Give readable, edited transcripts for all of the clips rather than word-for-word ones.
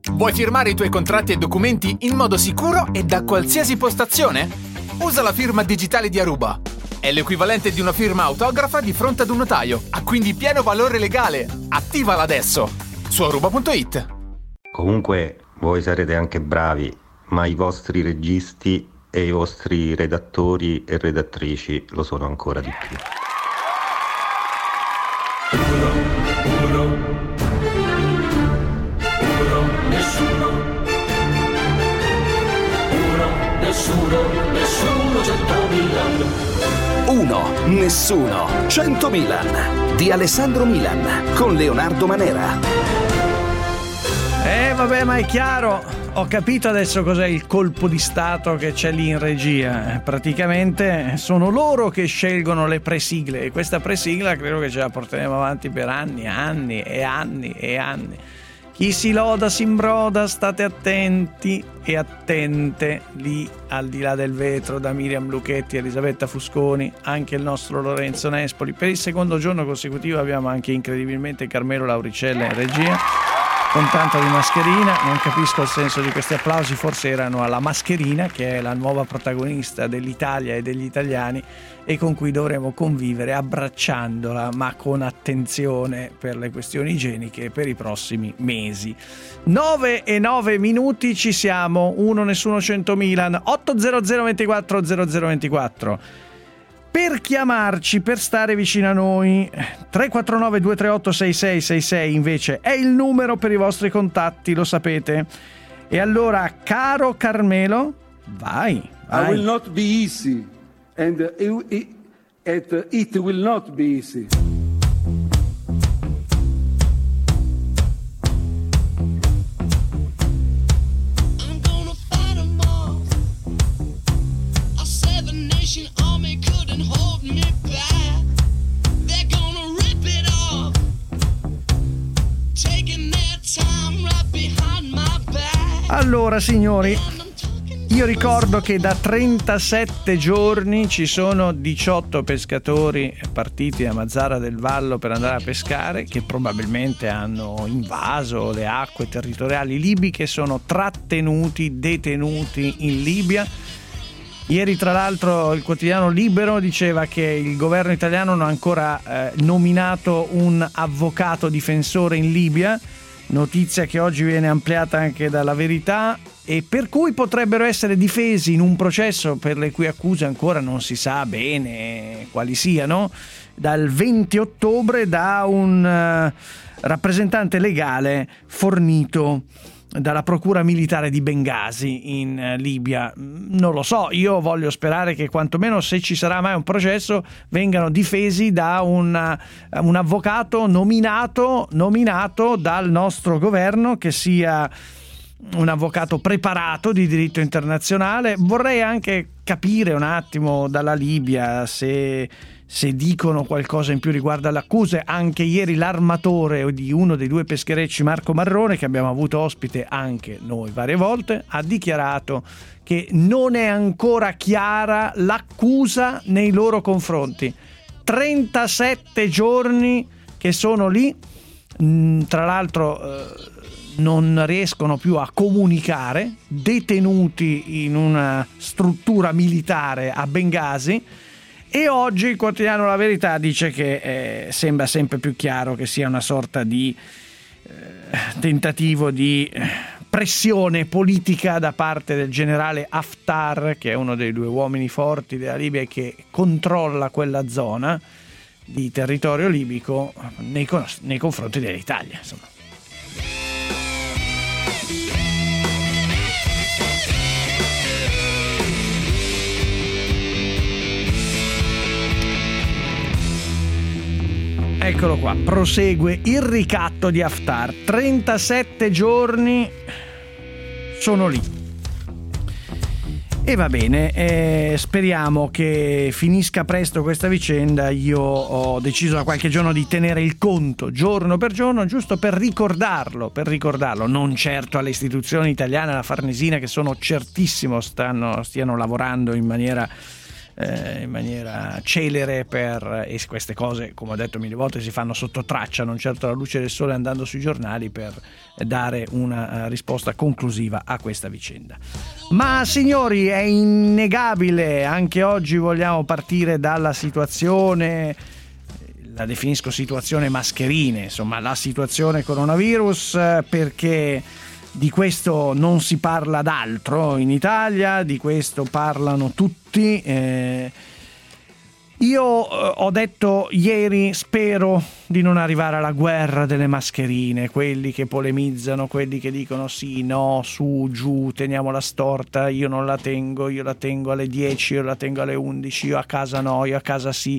Vuoi firmare i tuoi contratti e documenti in modo sicuro e da qualsiasi postazione? Usa la firma digitale di Aruba. È l'equivalente di una firma autografa di fronte ad un notaio. Ha quindi pieno valore legale. Attivala adesso su aruba.it. Comunque voi sarete anche bravi, ma i vostri registi e i vostri redattori e redattrici lo sono ancora di più. Nessuno 100 Milan. 1. Nessuno 100 Milan di Alessandro Milan con Leonardo Manera. Vabbè, ma è chiaro, ho capito adesso cos'è il colpo di stato che c'è lì in regia. Praticamente sono loro che scelgono le presigle, e questa presigla credo che ce la porteremo avanti per anni e anni. Chi si loda si imbroda, state attenti e attente lì al di là del vetro, da Miriam Lucchetti, Elisabetta Fusconi, anche il nostro Lorenzo Nespoli. Per il secondo giorno consecutivo abbiamo anche incredibilmente Carmelo Lauricella in regia, con tanto di mascherina. Non capisco il senso di questi applausi, forse erano alla mascherina, che è la nuova protagonista dell'Italia e degli italiani e con cui dovremo convivere abbracciandola, ma con attenzione per le questioni igieniche per i prossimi mesi. 9:09 ci siamo. 1 Nessuno 100 Milan. 800 24 0024. Per chiamarci, per stare vicino a noi, 349 238 6666 invece è il numero per i vostri contatti, lo sapete. E allora, caro Carmelo, vai. I will not be easy and it will not be easy. Allora, signori, io ricordo che da 37 giorni ci sono 18 pescatori partiti da Mazara del Vallo per andare a pescare, che probabilmente hanno invaso le acque territoriali libiche, sono detenuti in Libia. Ieri, tra l'altro, il quotidiano Libero diceva che il governo italiano non ha ancora nominato un avvocato difensore in Libia, notizia che oggi viene ampliata anche dalla Verità, e per cui potrebbero essere difesi in un processo per le cui accuse ancora non si sa bene quali siano, dal 20 ottobre da un rappresentante legale fornito dalla procura militare di Bengasi in Libia. Non lo so, io voglio sperare che quantomeno, se ci sarà mai un processo, vengano difesi da un avvocato nominato dal nostro governo, che sia un avvocato preparato di diritto internazionale. Vorrei anche capire un attimo dalla Libia se dicono qualcosa in più riguardo alle accuse. Anche ieri l'armatore di uno dei due pescherecci, Marco Marrone, che abbiamo avuto ospite anche noi varie volte, ha dichiarato che non è ancora chiara l'accusa nei loro confronti. 37 giorni che sono lì, tra l'altro non riescono più a comunicare, detenuti in una struttura militare a Bengasi. E oggi il quotidiano La Verità dice che sembra sempre più chiaro che sia una sorta di tentativo di pressione politica da parte del generale Haftar, che è uno dei due uomini forti della Libia e che controlla quella zona di territorio libico nei confronti dell'Italia, insomma. Eccolo qua, prosegue il ricatto di Haftar. 37 giorni sono lì. E va bene, speriamo che finisca presto questa vicenda. Io ho deciso da qualche giorno di tenere il conto giorno per giorno, giusto per ricordarlo, non certo alle istituzioni italiane, alla Farnesina, che sono certissimo stiano lavorando in maniera in maniera celere e queste cose, come ho detto mille volte, si fanno sotto traccia, non certo alla luce del sole, andando sui giornali per dare una risposta conclusiva a questa vicenda. Ma signori, è innegabile, anche oggi vogliamo partire dalla situazione, la definisco situazione mascherine, insomma la situazione coronavirus, perché di questo non si parla d'altro in Italia, di questo parlano tutti. Io ho detto ieri, spero di non arrivare alla guerra delle mascherine, quelli che polemizzano, quelli che dicono sì, no, su, giù, teniamola storta, io non la tengo, io la tengo alle 10, io la tengo alle 11, io a casa no, io a casa sì.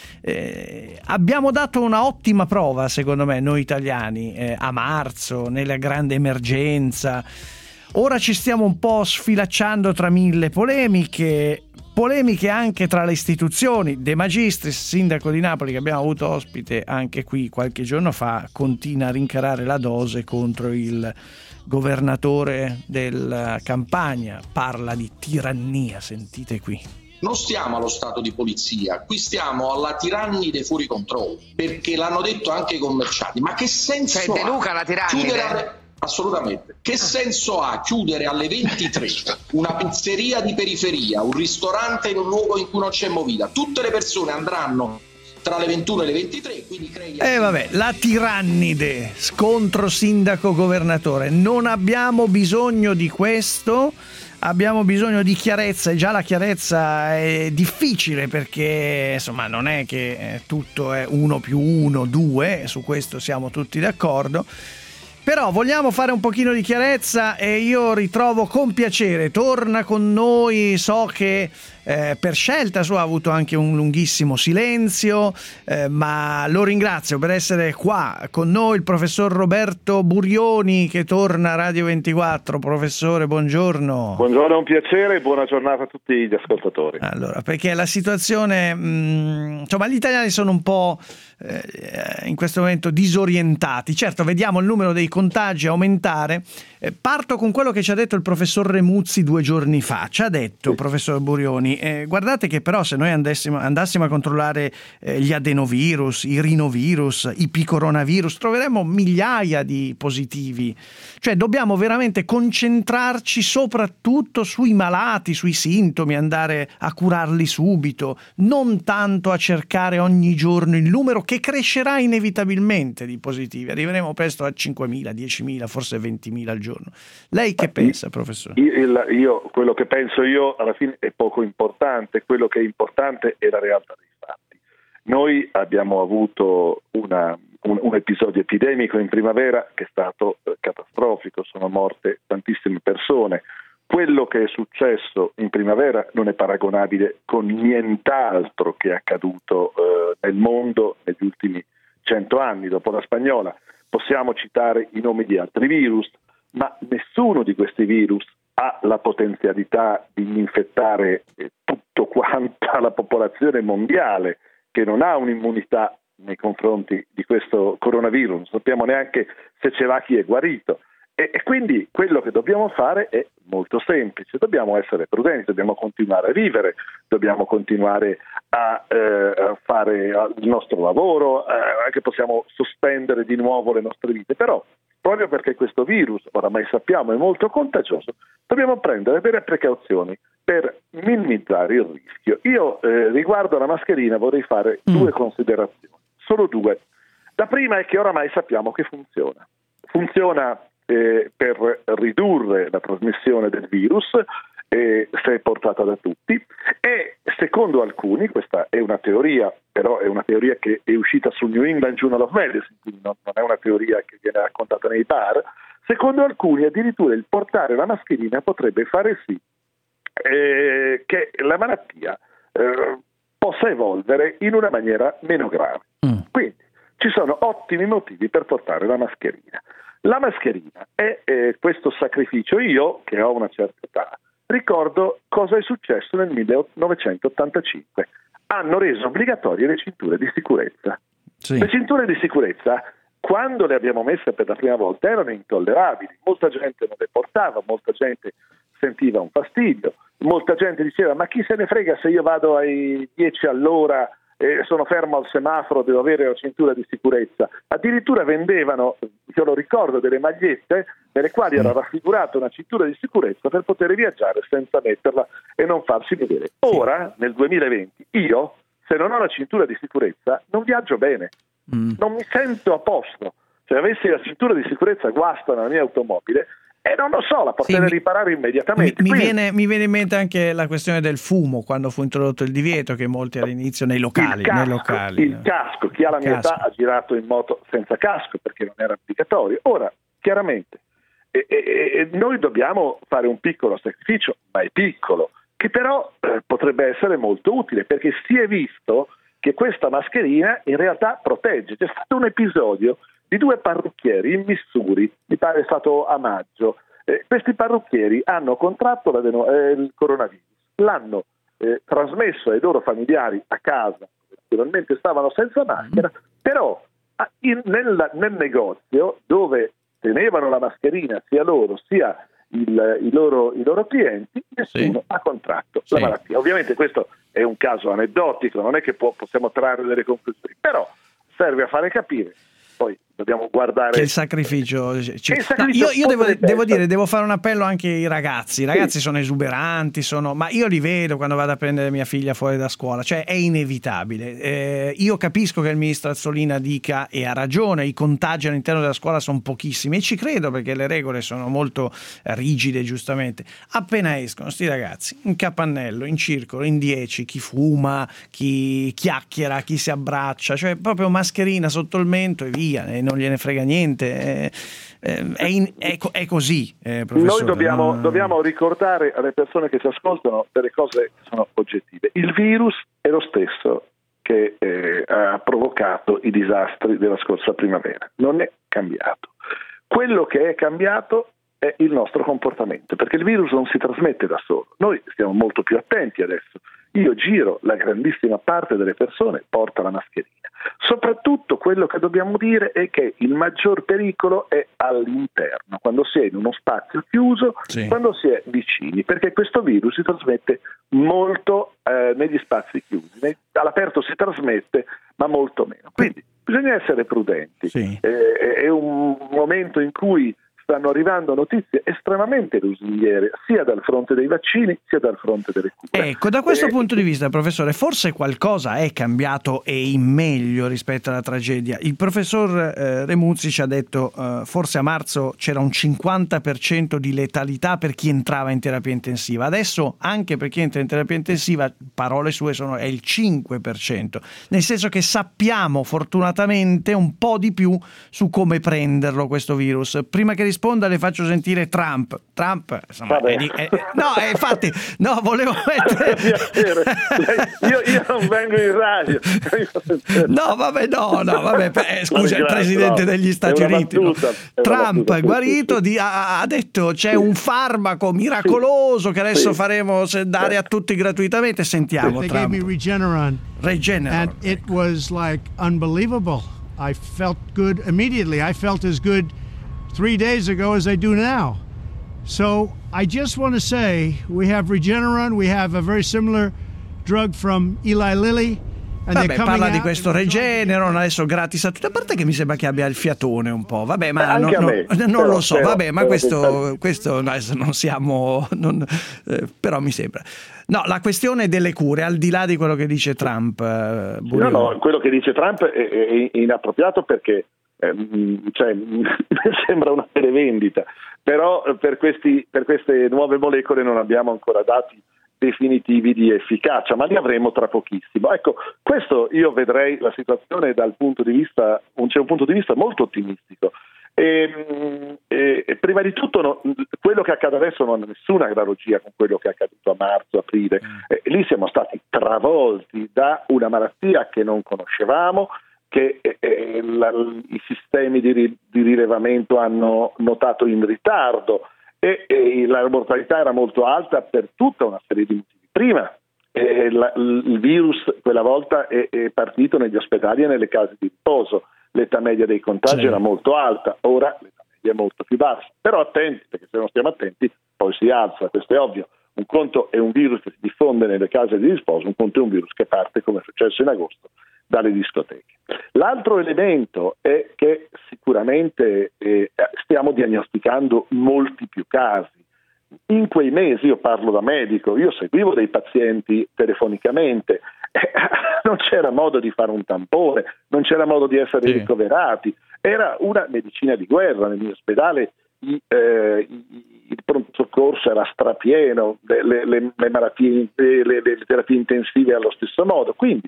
Abbiamo dato una ottima prova, secondo me, noi italiani, a marzo, nella grande emergenza. Ora ci stiamo un po' sfilacciando tra mille polemiche anche tra le istituzioni. De Magistris, sindaco di Napoli, che abbiamo avuto ospite anche qui qualche giorno fa, continua a rincarare la dose contro il governatore della Campania, parla di tirannia, sentite qui. Non stiamo allo stato di polizia, qui stiamo alla tirannide fuori controllo, perché l'hanno detto anche i commercianti. Ma che senso ha? De Luca la tirannide? Assolutamente. Che senso ha chiudere alle 23 una pizzeria di periferia, un ristorante in un luogo in cui non c'è movida? Tutte le persone andranno tra le 21 e le 23, quindi vabbè, la tirannide, scontro sindaco-governatore. Non abbiamo bisogno di questo. Abbiamo bisogno di chiarezza, e già la chiarezza è difficile, perché insomma non è che tutto è 1 + 1 = 2, su questo siamo tutti d'accordo. Però vogliamo fare un pochino di chiarezza, e io ritrovo con piacere, torna con noi, so che per scelta sua ha avuto anche un lunghissimo silenzio, ma lo ringrazio per essere qua con noi, il professor Roberto Burioni, che torna a Radio 24. Professore, buongiorno. Buongiorno, è un piacere e buona giornata a tutti gli ascoltatori. Allora, perché la situazione, insomma, gli italiani sono un po' in questo momento disorientati. Certo, vediamo il numero dei contagi aumentare. Parto con quello che ci ha detto il professor Remuzzi 2 giorni fa. Ci ha detto, professor Burioni, guardate che però se noi andassimo a controllare gli adenovirus, i rinovirus, i picoronavirus, troveremmo migliaia di positivi. Cioè dobbiamo veramente concentrarci soprattutto sui malati, sui sintomi, andare a curarli subito, non tanto a cercare ogni giorno il numero che crescerà inevitabilmente di positivi. Arriveremo presto a 5.000, 10.000, forse 20.000 al giorno. Lei che pensa, professore? Io quello che penso io alla fine è poco importante, quello che è importante è la realtà dei fatti. Noi abbiamo avuto un episodio epidemico in primavera che è stato catastrofico, sono morte tantissime persone. Quello che è successo in primavera non è paragonabile con nient'altro che è accaduto nel mondo negli ultimi 100 anni. Dopo la spagnola possiamo citare i nomi di altri virus, ma nessuno di questi virus ha la potenzialità di infettare tutto quanta la popolazione mondiale, che non ha un'immunità nei confronti di questo coronavirus. Non sappiamo neanche se ce l'ha chi è guarito. E quindi quello che dobbiamo fare è molto semplice: dobbiamo essere prudenti, dobbiamo continuare a vivere, dobbiamo continuare a fare il nostro lavoro, anche possiamo sospendere di nuovo le nostre vite, però proprio perché questo virus, oramai sappiamo, è molto contagioso, dobbiamo prendere delle precauzioni per minimizzare il rischio. Io riguardo alla mascherina vorrei fare 2 considerazioni, solo 2. La prima è che oramai sappiamo che funziona per ridurre la trasmissione del virus, se è portata da tutti, e secondo alcuni, questa è una teoria, però è una teoria che è uscita sul New England Journal of Medicine, quindi non è una teoria che viene raccontata nei bar, secondo alcuni addirittura il portare la mascherina potrebbe fare sì che la malattia possa evolvere in una maniera meno grave. Quindi ci sono ottimi motivi per portare la mascherina. La mascherina è questo sacrificio. Io, che ho una certa età, ricordo cosa è successo nel 1985. Hanno reso obbligatorie le cinture di sicurezza. Sì. Le cinture di sicurezza, quando le abbiamo messe per la prima volta, erano intollerabili. Molta gente non le portava, molta gente sentiva un fastidio. molta gente diceva: ma chi se ne frega se io vado ai 10 all'ora e sono fermo al semaforo, devo avere la cintura di sicurezza. Addirittura vendevano, io lo ricordo, delle magliette nelle quali era raffigurata una cintura di sicurezza per poter viaggiare senza metterla e non farsi vedere. Ora, nel 2020, io, se non ho la cintura di sicurezza, non viaggio bene, non mi sento a posto. Se avessi la cintura di sicurezza guasta nella mia automobile, e non lo so, la potrei riparare immediatamente. Mi viene in mente anche la questione del fumo, quando fu introdotto il divieto, che molti all'inizio nei locali. Il casco, chi ha la mia età ha girato in moto senza casco perché non era obbligatorio. Ora, chiaramente, noi dobbiamo fare un piccolo sacrificio, ma è piccolo, che però potrebbe essere molto utile, perché si è visto che questa mascherina in realtà protegge. C'è stato un episodio di 2 parrucchieri in Missouri, mi pare è stato a maggio. Questi parrucchieri hanno contratto il coronavirus, l'hanno trasmesso ai loro familiari a casa, naturalmente stavano senza maschera, però nel negozio dove tenevano la mascherina sia loro sia i loro clienti, nessuno ha contratto la malattia. Ovviamente questo è un caso aneddotico, non è che possiamo trarre delle conclusioni, però serve a fare capire. Poi dobbiamo guardare che il sacrificio. Io devo fare un appello anche ai ragazzi. I ragazzi sono esuberanti, ma io li vedo quando vado a prendere mia figlia fuori da scuola, cioè è inevitabile. Io capisco che il ministro Azzolina dica, e ha ragione, i contagi all'interno della scuola sono pochissimi, e ci credo perché le regole sono molto rigide, giustamente. Appena escono sti ragazzi in capannello, in circolo, in 10, chi fuma, chi chiacchiera, chi si abbraccia, cioè proprio mascherina sotto il mento e via. E non gliene frega niente, è così, professore. Noi dobbiamo ricordare alle persone che ci ascoltano delle cose che sono oggettive. Il virus è lo stesso che ha provocato i disastri della scorsa primavera, non è cambiato. Quello che è cambiato è il nostro comportamento, perché il virus non si trasmette da solo, noi stiamo molto più attenti adesso. Io giro, la grandissima parte delle persone porta la mascherina. Soprattutto quello che dobbiamo dire è che il maggior pericolo è all'interno, quando si è in uno spazio chiuso, quando si è vicini, perché questo virus si trasmette molto negli spazi chiusi. All'aperto si trasmette, ma molto meno. Quindi bisogna essere prudenti. È un momento in cui stanno arrivando notizie estremamente lusinghiere sia dal fronte dei vaccini sia dal fronte delle cure. Ecco, da questo punto di vista, professore, forse qualcosa è cambiato e in meglio rispetto alla tragedia. Il professor Remuzzi ci ha detto forse a marzo c'era un 50% di letalità per chi entrava in terapia intensiva. Adesso anche per chi entra in terapia intensiva, parole sue, è il 5%, nel senso che sappiamo fortunatamente un po' di più su come prenderlo questo virus. Prima che risponda le faccio sentire Trump, insomma, infatti volevo mettere io non vengo in radio. Scusa, il presidente degli Stati Uniti, Trump guarito ha detto c'è un farmaco miracoloso che adesso faremo dare a tutti gratuitamente. Sentiamo They Trump. gave me Regeneron, and it was like unbelievable. I felt good immediately. I felt as good 3 days ago as I do now. So I just want to say we have Regeneron, we have a very similar drug from Eli Lilly. Parla di questo Regeneron adesso gratis a tutti, a parte che mi sembra che abbia il fiatone un po', ma non lo so, ma questo adesso non siamo, però mi sembra. No, la questione delle cure, al di là di quello che dice Trump. No, quello che dice Trump è inappropriato perché sembra una televendita, però per queste nuove molecole non abbiamo ancora dati definitivi di efficacia, ma li avremo tra pochissimo. Ecco, questo io vedrei la situazione c'è un punto di vista molto ottimistico. Prima di tutto quello che accade adesso non ha nessuna analogia con quello che è accaduto a marzo, aprile. Lì siamo stati travolti da una malattia che non conoscevamo, che i sistemi di rilevamento hanno notato in ritardo e la mortalità era molto alta per tutta una serie di motivi. Prima il virus quella volta è partito negli ospedali e nelle case di riposo, l'età media dei contagi era molto alta, ora l'età media è molto più bassa, però attenti, perché se non stiamo attenti poi si alza, questo è ovvio. Un conto è un virus che si diffonde nelle case di riposo, un conto è un virus che parte, come è successo in agosto, dalle discoteche. L'altro elemento è che sicuramente stiamo diagnosticando molti più casi. In quei mesi, io parlo da medico, io seguivo dei pazienti telefonicamente, non c'era modo di fare un tampone, non c'era modo di essere ricoverati, era una medicina di guerra. Nel mio ospedale il pronto soccorso era strapieno, le malattie, le terapie intensive allo stesso modo, quindi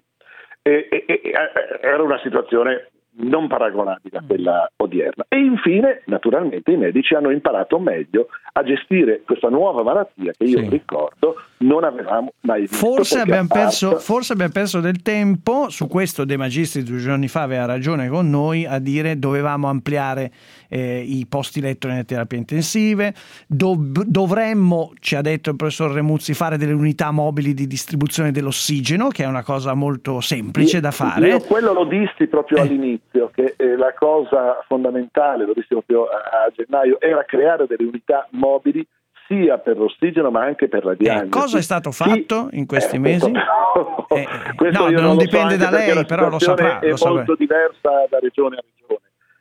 era una situazione non paragonabile a quella odierna. E infine, naturalmente, i medici hanno imparato meglio a gestire questa nuova malattia che io ricordo non avevamo mai visto. Forse abbiamo perso del tempo. Su questo De Magistris 2 giorni fa aveva ragione con noi a dire dovevamo ampliare i posti letto nelle terapie intensive, dovremmo, ci ha detto il professor Remuzzi, fare delle unità mobili di distribuzione dell'ossigeno, che è una cosa molto semplice da fare. Io quello lo dissi proprio all'inizio, che la cosa fondamentale, lo dissi proprio a gennaio, era creare delle unità mobili sia per l'ossigeno ma anche per la diagnosi. Cosa è stato fatto in questi mesi? Questo io non dipende da lei, però lo saprà. È molto diversa da regione a regione.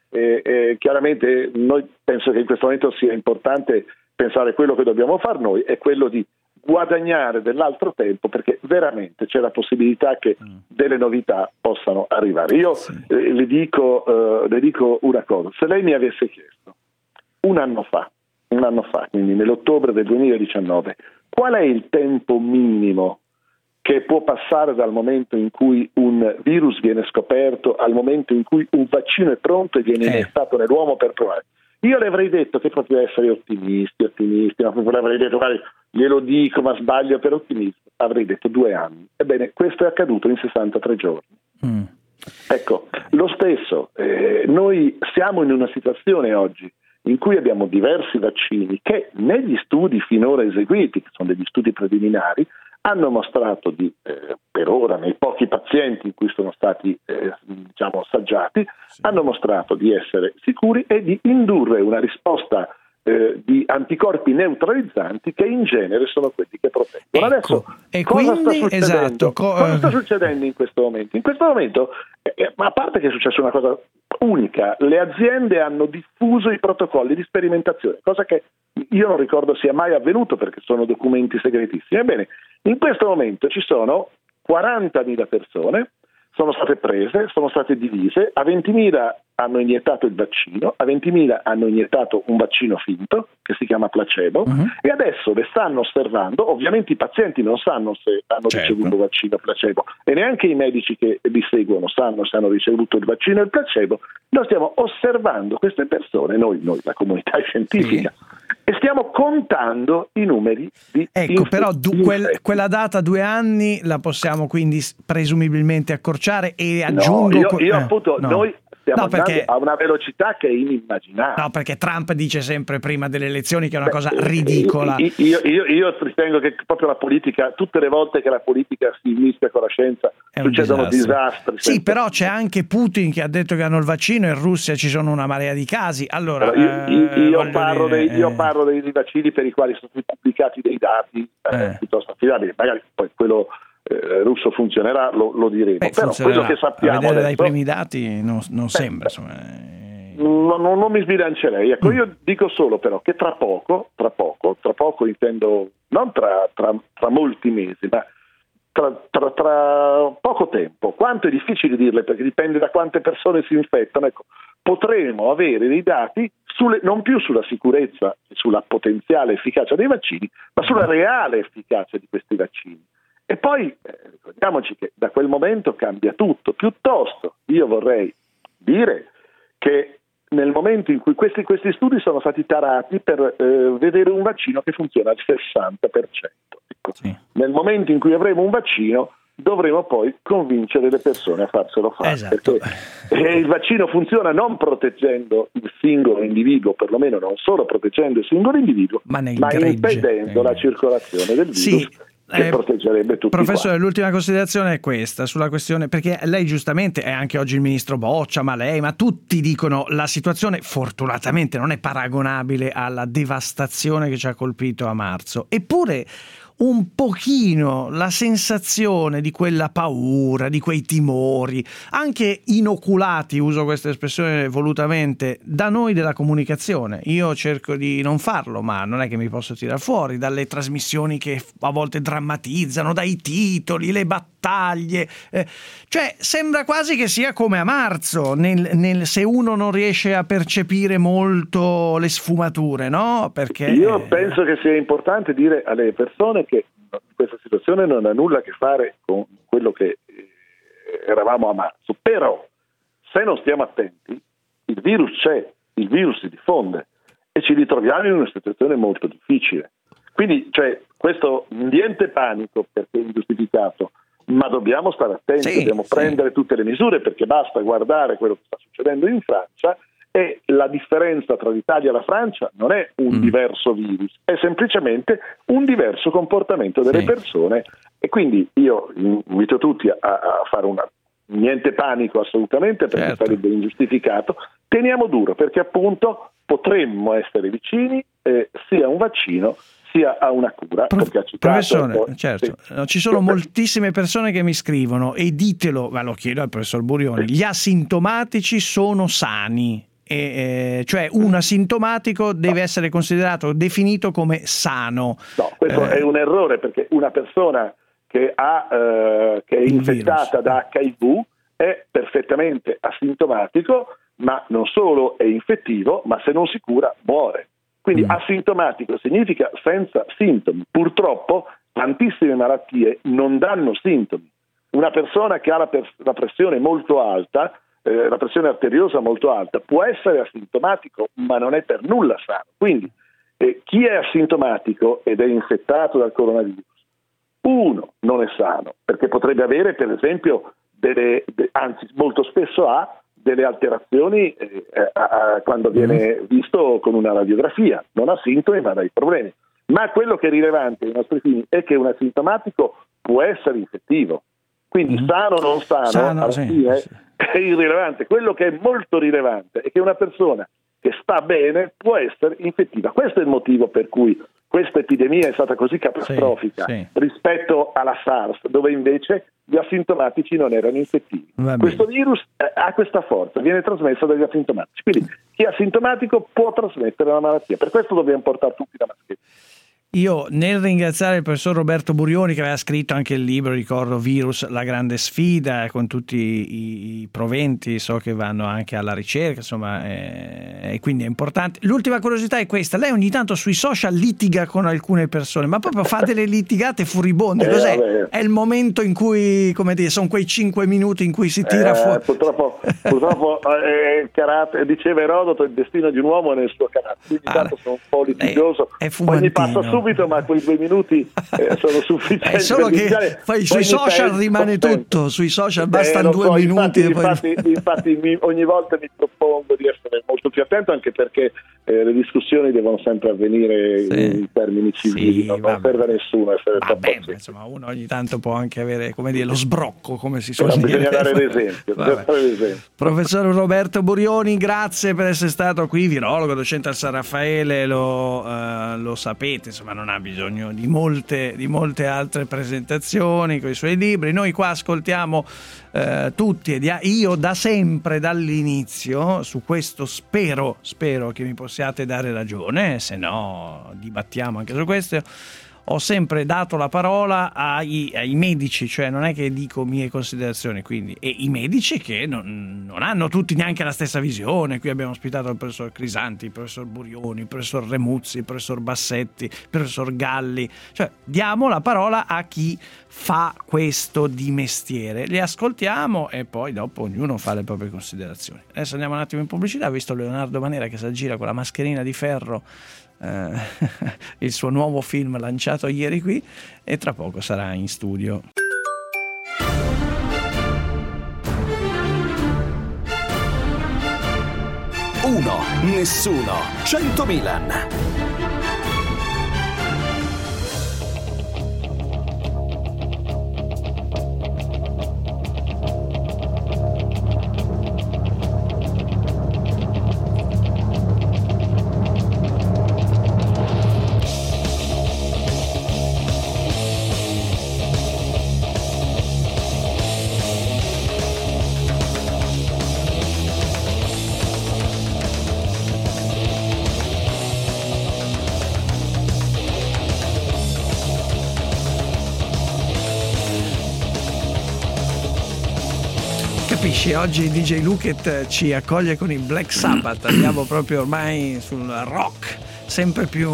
Chiaramente noi penso che in questo momento sia importante pensare quello che dobbiamo fare noi è quello di guadagnare dell'altro tempo, perché veramente c'è la possibilità che delle novità possano arrivare. Io le dico una cosa: se lei mi avesse chiesto un anno fa, quindi nell'ottobre del 2019, qual è il tempo minimo che può passare dal momento in cui un virus viene scoperto al momento in cui un vaccino è pronto e viene iniettato nell'uomo per provare, io le avrei detto che proprio essere ottimisti, ma proprio le avrei detto, glielo dico ma sbaglio per ottimismo, avrei detto 2 anni. Ebbene, questo è accaduto in 63 giorni. Ecco, lo stesso, noi siamo in una situazione oggi in cui abbiamo diversi vaccini che negli studi finora eseguiti, che sono degli studi preliminari, hanno mostrato per ora, nei pochi pazienti in cui sono stati assaggiati, hanno mostrato di essere sicuri e di indurre una risposta di anticorpi neutralizzanti che in genere sono quelli che proteggono. Adesso cosa sta succedendo in questo momento? In questo momento, a parte che è successa una cosa unica, le aziende hanno diffuso i protocolli di sperimentazione, cosa che io non ricordo sia mai avvenuto perché sono documenti segretissimi. Ebbene, in questo momento ci sono 40.000 persone, sono state prese, sono state divise, a 20.000 hanno iniettato il vaccino, a 20.000 hanno iniettato un vaccino finto che si chiama placebo e adesso le stanno osservando. Ovviamente i pazienti non sanno se hanno ricevuto il vaccino placebo e neanche i medici che li seguono sanno se hanno ricevuto il vaccino e il placebo. Noi stiamo osservando queste persone, noi la comunità scientifica, e stiamo contando i numeri di però quella data 2 anni la possiamo quindi presumibilmente accorciare e aggiungo... Noi stiamo andando a una velocità che è inimmaginabile. No, perché Trump dice sempre prima delle elezioni che è una cosa ridicola. Io ritengo che proprio la politica, tutte le volte che la politica si mischia con la scienza, succedono disastri. Sì, però c'è anche Putin che ha detto che hanno il vaccino, in Russia ci sono una marea di casi. Allora, io parlo dei vaccini per i quali sono stati pubblicati dei dati piuttosto affidabili. Magari poi quello russo funzionerà, lo diremo. Però quello che sappiamo a vedere adesso, dai primi dati non sembra. Non mi sbilancerei. Ecco, io dico solo però che tra poco intendo non tra molti mesi, ma tra poco tempo, quanto è difficile dirle perché dipende da quante persone si infettano, ecco, potremo avere dei dati non più sulla sicurezza e sulla potenziale efficacia dei vaccini, ma sulla reale efficacia di questi vaccini. E poi ricordiamoci che da quel momento cambia tutto. Piuttosto io vorrei dire che nel momento in cui questi studi sono stati tarati per vedere un vaccino che funziona al 60%. Ecco. Nel momento in cui avremo un vaccino dovremo poi convincere le persone a farselo fare. Esatto. Perché il vaccino funziona non proteggendo il singolo individuo, perlomeno non solo proteggendo il singolo individuo, ma impedendo la circolazione del virus. Che proteggerebbe tutti. Professore, l'ultima considerazione è questa sulla questione, perché lei giustamente è anche oggi il ministro Boccia, ma tutti dicono la situazione fortunatamente non è paragonabile alla devastazione che ci ha colpito a marzo, eppure un pochino la sensazione di quella paura, di quei timori, anche inoculati, uso questa espressione volutamente, da noi della comunicazione. Io cerco di non farlo, ma non è che mi posso tirar fuori dalle trasmissioni che a volte drammatizzano, dai titoli, le battaglie, cioè sembra quasi che sia come a marzo, se uno non riesce a percepire molto le sfumature, no? Perché io penso che sia importante dire alle persone che questa situazione non ha nulla a che fare con quello che eravamo a marzo, però se non stiamo attenti il virus c'è, il virus si diffonde e ci ritroviamo in una situazione molto difficile. Quindi questo niente panico perché è ingiustificato, ma dobbiamo stare attenti, dobbiamo prendere tutte le misure, perché basta guardare quello che sta succedendo in Francia e la differenza tra l'Italia e la Francia non è un diverso virus, è semplicemente un diverso comportamento delle persone, e quindi io invito tutti a fare niente panico assolutamente, perché sarebbe ingiustificato. Teniamo duro, perché appunto potremmo essere vicini sia a un vaccino sia a una cura. Professore, ci sono moltissime persone che mi scrivono, e ditelo, ma lo chiedo al professor Burioni, gli asintomatici sono sani, cioè un asintomatico deve essere considerato, definito come sano. No, questo è un errore, perché una persona che è infettata da HIV è perfettamente asintomatico, ma non solo è infettivo, ma se non si cura muore. Quindi asintomatico significa senza sintomi. Purtroppo tantissime malattie non danno sintomi. Una persona che ha la pressione molto alta, la pressione arteriosa molto alta, può essere asintomatico, ma non è per nulla sano. Quindi chi è asintomatico ed è infettato dal coronavirus, uno, non è sano, perché potrebbe avere per esempio anzi molto spesso ha delle alterazioni quando viene visto con una radiografia, non ha sintomi ma ha dei problemi. Ma quello che è rilevante ai nostri fini è che un asintomatico può essere infettivo, quindi sano o non sano alla fine è irrilevante. Quello che è molto rilevante è che una persona che sta bene può essere infettiva. Questo è il motivo per cui questa epidemia è stata così catastrofica rispetto alla SARS, dove invece gli asintomatici non erano infettivi. Questo virus ha questa forza, viene trasmesso dagli asintomatici, quindi chi è asintomatico può trasmettere la malattia, per questo dobbiamo portare tutti la mascherina. Io, nel ringraziare il professor Roberto Burioni, che aveva scritto anche il libro, ricordo, Virus, la grande sfida, con tutti i proventi, so che vanno anche alla ricerca, insomma, e quindi è importante. L'ultima curiosità è questa: lei ogni tanto sui social litiga con alcune persone, ma proprio fa delle litigate furibonde. Cos'è? È il momento in cui, come dire, sono quei 5 minuti in cui si tira fuori. Purtroppo diceva Erodoto, il destino di un uomo è nel suo carattere, quindi tanto sono un po' litigioso, poi mi passa subito, ma quei 2 minuti sono sufficienti. È solo che sui social rimane tutto, sui social bastano 2 minuti. Infatti ogni volta mi propongo di essere molto più attento, anche perché le discussioni devono sempre avvenire in termini civili, non serve a nessuno essere troppo attento. Insomma, uno ogni tanto può anche avere, come dire, lo sbrocco, come si suol dire. Bisogna dare l'esempio. Professor Roberto Burioni, grazie per essere stato qui, virologo, docente al San Raffaele, lo sapete, insomma, non ha bisogno di molte altre presentazioni con i suoi libri. Noi qua ascoltiamo tutti, ed io da sempre, dall'inizio, su questo spero che mi possiate dare ragione, se no dibattiamo anche su questo. Ho sempre dato la parola ai medici, cioè non è che dico mie considerazioni, quindi, e i medici che non hanno tutti neanche la stessa visione. Qui abbiamo ospitato il professor Crisanti, il professor Burioni, il professor Remuzzi, il professor Bassetti, il professor Galli, cioè diamo la parola a chi fa questo di mestiere, li ascoltiamo e poi dopo ognuno fa le proprie considerazioni. Adesso andiamo un attimo in pubblicità, visto Leonardo Manera che si aggira con la mascherina di ferro, il suo nuovo film lanciato ieri qui, e tra poco sarà in studio. Uno, nessuno, 100 Milan. capisci, oggi DJ Luket ci accoglie con il Black Sabbath, andiamo proprio ormai sul rock, sempre più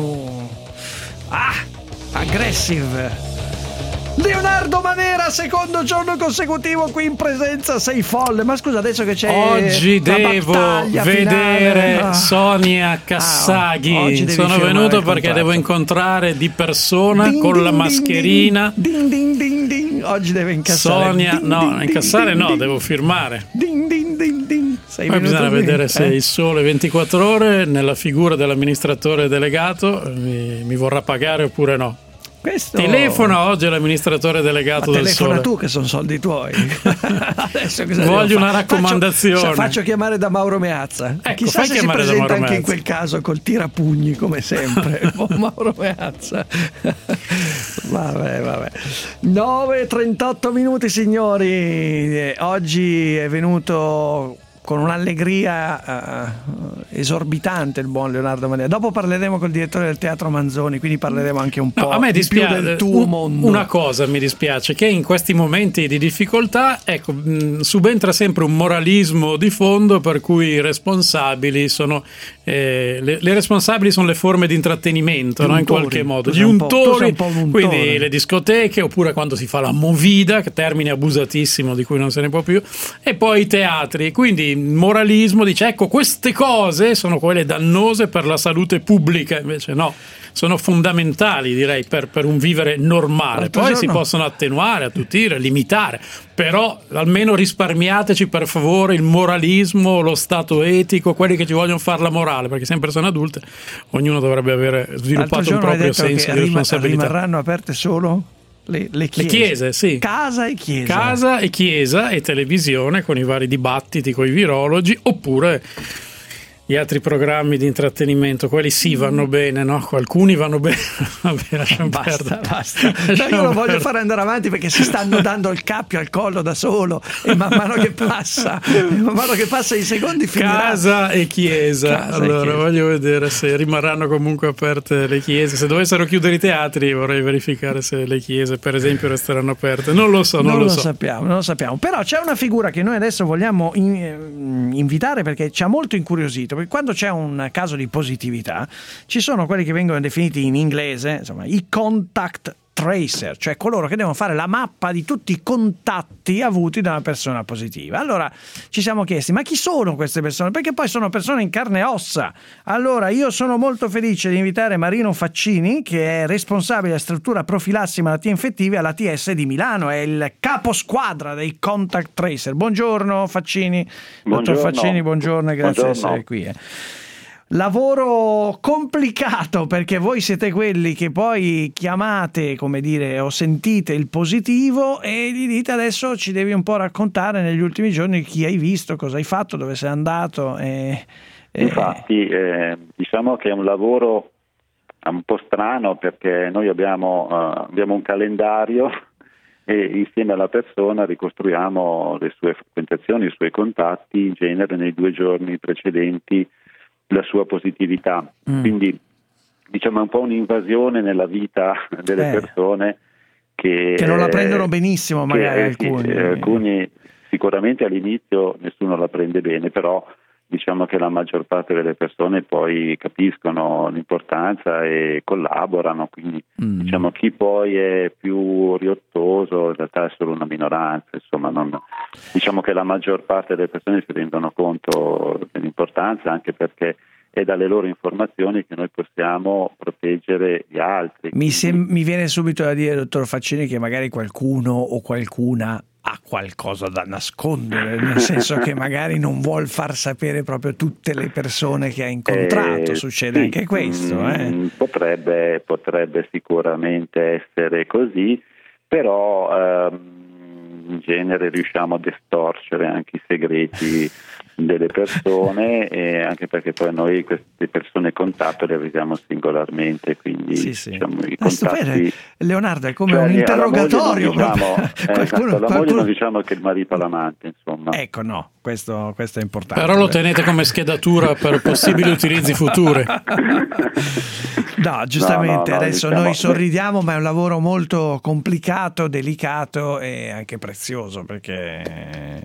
aggressive. Leonardo Manera, secondo giorno consecutivo qui in presenza, sei folle. Ma scusa, adesso che c'è oggi devo vedere Sonia Cassaghi. Sono venuto perché devo incontrare di persona con la mascherina. Oggi deve incassare. Sonia, incassare no, devo firmare. Poi bisogna vedere se il Sole 24 ore nella figura dell'amministratore delegato mi vorrà pagare oppure no. Telefona oggi all'amministratore delegato del Sole. Telefona tu, che sono soldi tuoi. Adesso voglio una raccomandazione. Faccio chiamare da Mauro Meazza. Chissà se si presenta anche in quel caso col tirapugni come sempre. Mauro Meazza. Vabbè. 9:38 minuti, signori. Oggi è venuto con un'allegria esorbitante il buon Leonardo Manera. Dopo parleremo col direttore del Teatro Manzoni, quindi parleremo anche un po' a me più del tuo mondo. Una cosa mi dispiace, che in questi momenti di difficoltà subentra sempre un moralismo di fondo per cui i responsabili sono le responsabili sono le forme di intrattenimento, no? In qualche modo gli untori, quindi le discoteche, oppure quando si fa la movida, che termine abusatissimo di cui non se ne può più, e poi i teatri. Quindi il moralismo dice ecco, queste cose sono quelle dannose per la salute pubblica, invece no, sono fondamentali, direi, per un vivere normale. Poi si possono attenuare, attutire, limitare, però almeno risparmiateci per favore il moralismo, lo stato etico, quelli che ci vogliono fare la morale, perché sempre sono adulte, ognuno dovrebbe avere sviluppato un proprio senso di responsabilità. Rimarranno aperte solo le chiese. Le chiese, sì. Casa e chiesa e televisione con i vari dibattiti con i virologi, oppure gli altri programmi di intrattenimento, quelli sì vanno bene, no? Alcuni vanno bene. Vabbè, basta. Io lo voglio fare andare avanti perché si stanno dando il cappio al collo da solo e man mano che passa i secondi finirà. Casa e chiesa. Voglio vedere se rimarranno comunque aperte le chiese. Se dovessero chiudere i teatri vorrei verificare se le chiese, per esempio, resteranno aperte. Non lo sappiamo. Però c'è una figura che noi adesso vogliamo invitare perché ci ha molto incuriosito. Perché quando c'è un caso di positività ci sono quelli che vengono definiti in inglese, insomma, i contact tracer, cioè coloro che devono fare la mappa di tutti i contatti avuti da una persona positiva. Allora ci siamo chiesti, ma chi sono queste persone? Perché poi sono persone in carne e ossa. Allora io sono molto felice di invitare Marino Faccini, che è responsabile della struttura profilassi malattie infettive all'ATS di Milano, è il capo squadra dei contact tracer. Buongiorno Faccini. Dottor Faccini, buongiorno e grazie di essere qui. Lavoro complicato, perché voi siete quelli che poi chiamate, come dire, o sentite il positivo e gli dite adesso ci devi un po' raccontare negli ultimi giorni chi hai visto, cosa hai fatto, dove sei andato. Infatti diciamo che è un lavoro un po' strano, perché noi abbiamo un calendario e insieme alla persona ricostruiamo le sue frequentazioni, i suoi contatti, in genere nei 2 giorni precedenti la sua positività. Quindi diciamo è un po' un'invasione nella vita delle persone che non la prendono benissimo, magari alcuni sicuramente all'inizio nessuno la prende bene, però diciamo che la maggior parte delle persone poi capiscono l'importanza e collaborano, quindi diciamo chi poi è più riottoso in realtà è solo una minoranza, insomma diciamo che la maggior parte delle persone si rendono conto dell'importanza, anche perché è dalle loro informazioni che noi possiamo proteggere gli altri. Mi viene subito da dire, dottor Faccini, che magari qualcuno o qualcuna ha qualcosa da nascondere, nel senso che magari non vuol far sapere proprio tutte le persone che ha incontrato. Succede anche questo. Potrebbe sicuramente essere così, però in genere riusciamo a distorcere anche i segreti delle persone, e anche perché poi noi queste persone contatto le avvisiamo singolarmente, quindi diciamo, i contatti. Leonardo, è come un interrogatorio. Alla moglie non diciamo che il marito ha l'amante, insomma. Ecco, no, questo è importante. Però lo tenete come schedatura per possibili utilizzi futuri. No, giustamente, adesso diciamo, noi sorridiamo, ma è un lavoro molto complicato, delicato e anche prezioso, perché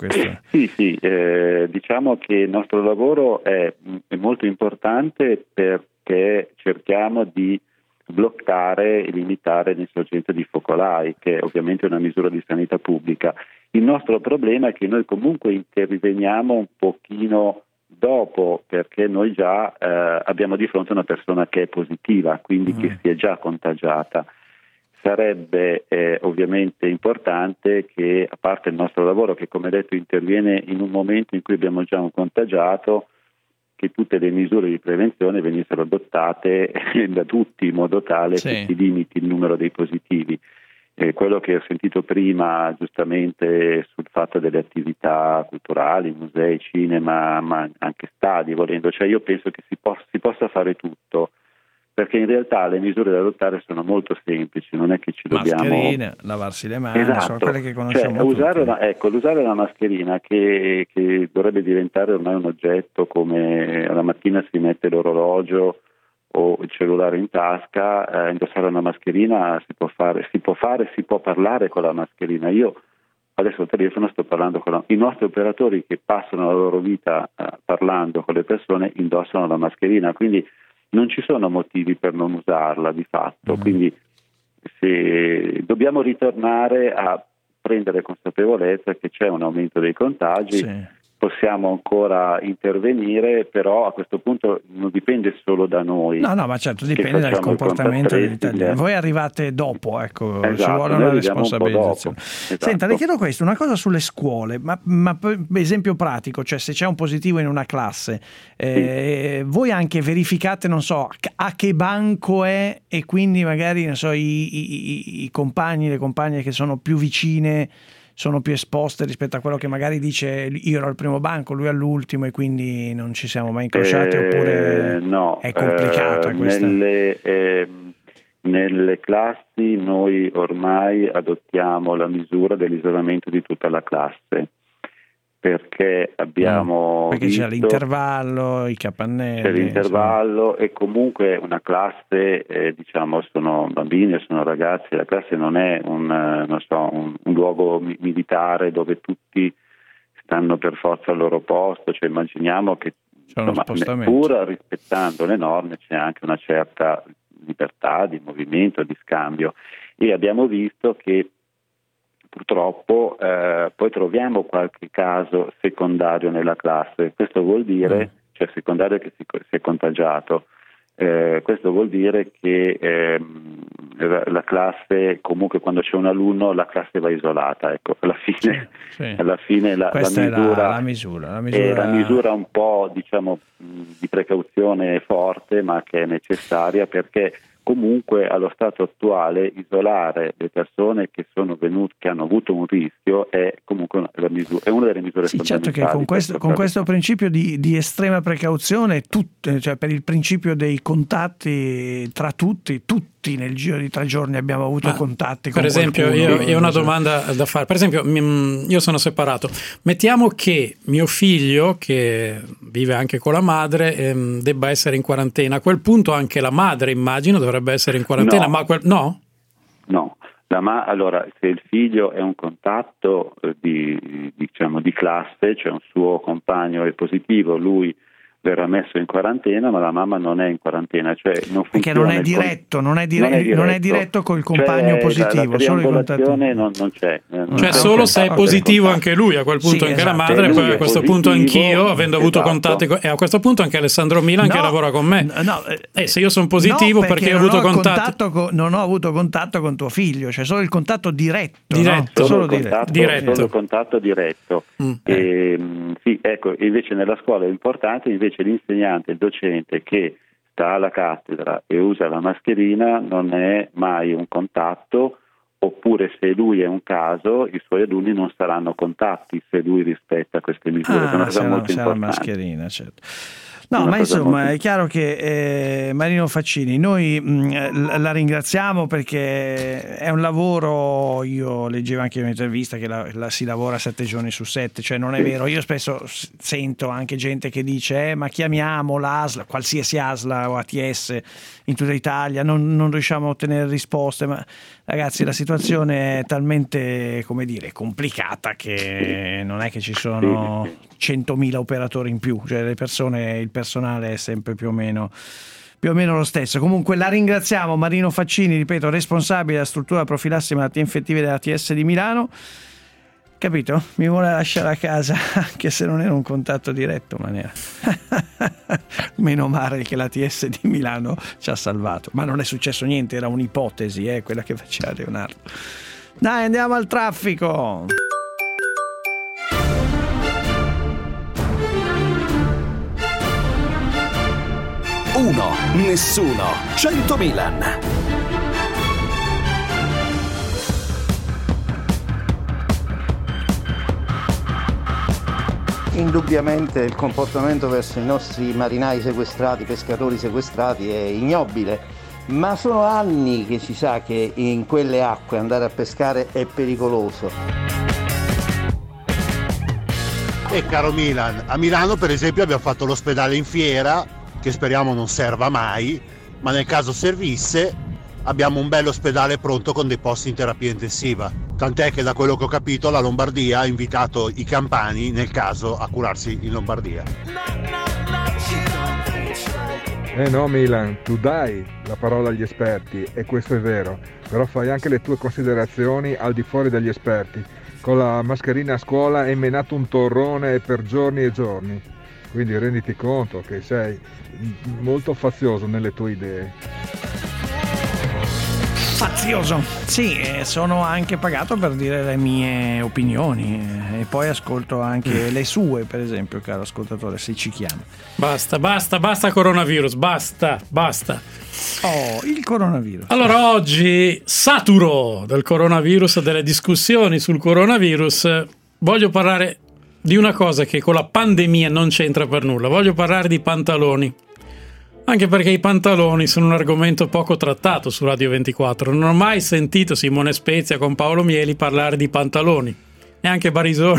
diciamo che il nostro lavoro è molto importante perché cerchiamo di bloccare e limitare l'insorgenza di focolai, che è ovviamente una misura di sanità pubblica. Il nostro problema è che noi comunque interveniamo un pochino dopo, perché noi già abbiamo di fronte una persona che è positiva, quindi che si è già contagiata. Sarebbe ovviamente importante che, a parte il nostro lavoro che come detto interviene in un momento in cui abbiamo già un contagiato, che tutte le misure di prevenzione venissero adottate da tutti in modo tale che si limiti il numero dei positivi. Quello che ho sentito prima giustamente sul fatto delle attività culturali, musei, cinema, ma anche stadi, volendo, cioè io penso che si possa fare tutto, perché in realtà le misure da adottare sono molto semplici, non è che ci dobbiamo... Mascherina, lavarsi le mani, sono quelle che conosciamo l'usare la mascherina che dovrebbe diventare ormai un oggetto, come la mattina si mette l'orologio o il cellulare in tasca, indossare una mascherina si può parlare con la mascherina. Io adesso al telefono sto parlando con i nostri operatori che passano la loro vita parlando con le persone, indossano la mascherina, quindi non ci sono motivi per non usarla di fatto, quindi se dobbiamo ritornare a prendere consapevolezza che c'è un aumento dei contagi, possiamo ancora intervenire, però a questo punto non dipende solo da noi. No, ma certo, dipende dal comportamento degli italiani. Voi arrivate dopo, ecco, ci vuole una responsabilizzazione. Senta, le chiedo questo, una cosa sulle scuole, ma esempio pratico, cioè se c'è un positivo in una classe, voi anche verificate, non so, a che banco è, e quindi magari, non so, i compagni, le compagne che sono più vicine sono più esposte rispetto a quello che magari dice io ero al primo banco, lui all'ultimo, e quindi non ci siamo mai incrociati, oppure no, è complicata questa? Nelle classi noi ormai adottiamo la misura dell'isolamento di tutta la classe, perché abbiamo perché c'è l'intervallo, i capannelli, c'è l'intervallo, e comunque una classe diciamo sono bambini, sono ragazzi, la classe non è un luogo militare dove tutti stanno per forza al loro posto, cioè immaginiamo che pur rispettando le norme c'è anche una certa libertà di movimento, di scambio, e abbiamo visto che purtroppo poi troviamo qualche caso secondario nella classe. Questo vuol dire, cioè secondario che si è contagiato, questo vuol dire che la classe, comunque quando c'è un alunno la classe va isolata, ecco, alla fine la misura un po' diciamo di precauzione forte, ma che è necessaria, perché comunque allo stato attuale isolare le persone che hanno avuto un rischio è comunque una delle misure fondamentali. Certo che con questo principio di estrema precauzione, cioè per il principio dei contatti tra tutti nel giro di 3 giorni abbiamo avuto contatti con qualcuno. Per esempio, io ho una domanda da fare. Per esempio, io sono separato. Mettiamo che mio figlio, che vive anche con la madre, debba essere in quarantena. A quel punto anche la madre, immagino, dovrebbe essere in quarantena. No? No. Allora, se il figlio è un contatto di classe, cioè un suo compagno è positivo, lui verrà messo in quarantena, ma la mamma non è in quarantena, cioè non funziona. Perché non è diretto col compagno positivo, solo il contatto. Non c'è. Cioè solo se è positivo anche lui, a quel punto anche la madre, poi a questo punto anch'io, avendo avuto contatti, e a questo punto anche Alessandro Milan che lavora con me. Se io sono positivo perché ho avuto contatto. Non ho avuto contatto con tuo figlio, cioè solo il contatto diretto. Solo il contatto diretto. Sì, ecco, invece nella scuola è importante, invece l'insegnante, il docente che sta alla cattedra e usa la mascherina non è mai un contatto, oppure se lui è un caso, i suoi alunni non saranno contatti se lui rispetta queste misure. È una cosa molto importante. La mascherina, certo. No, ma insomma è chiaro che Marino Faccini, noi la ringraziamo perché è un lavoro, io leggevo anche in un'intervista che si lavora 7 giorni su 7, cioè non è vero, io spesso sento anche gente che dice ma chiamiamo l'ASL, qualsiasi ASL o ATS in tutta Italia, non riusciamo a ottenere risposte, ma ragazzi la situazione è talmente, come dire, complicata che non è che ci sono 100.000 operatori in più, cioè le persone, il personale è sempre più o meno lo stesso. Comunque la ringraziamo, Marino Faccini, ripeto, responsabile della struttura profilassi malattie infettive della ATS di Milano. Capito? Mi vuole lasciare a casa anche se non era un contatto diretto, maniera. Meno male che l'ATS di Milano ci ha salvato, ma non è successo niente, era un'ipotesi, quella che faceva Leonardo. Dai, andiamo al traffico. Uno, nessuno, 100 Milan. Indubbiamente il comportamento verso i nostri marinai sequestrati, pescatori sequestrati è ignobile, ma sono anni che si sa che in quelle acque andare a pescare è pericoloso. E caro Milan, a Milano per esempio abbiamo fatto l'ospedale in fiera, che speriamo non serva mai, ma nel caso servisse abbiamo un bel ospedale pronto con dei posti in terapia intensiva, tant'è che da quello che ho capito la Lombardia ha invitato i campani nel caso a curarsi in Lombardia. No Milan, tu dai la parola agli esperti e questo è vero, però fai anche le tue considerazioni al di fuori degli esperti. Con la mascherina a scuola hai menato un torrone per giorni e giorni, quindi renditi conto che sei molto fazioso nelle tue idee. Fazioso, sì, sono anche pagato per dire le mie opinioni e poi ascolto anche le sue, per esempio, caro ascoltatore, se ci chiama. Basta coronavirus, basta. Oh, il coronavirus. Allora oggi, saturo del coronavirus, delle discussioni sul coronavirus, voglio parlare di una cosa che con la pandemia non c'entra per nulla, voglio parlare di pantaloni. Anche perché i pantaloni sono un argomento poco trattato su Radio 24. Non ho mai sentito Simone Spezia con Paolo Mieli parlare di pantaloni, neanche Barisoni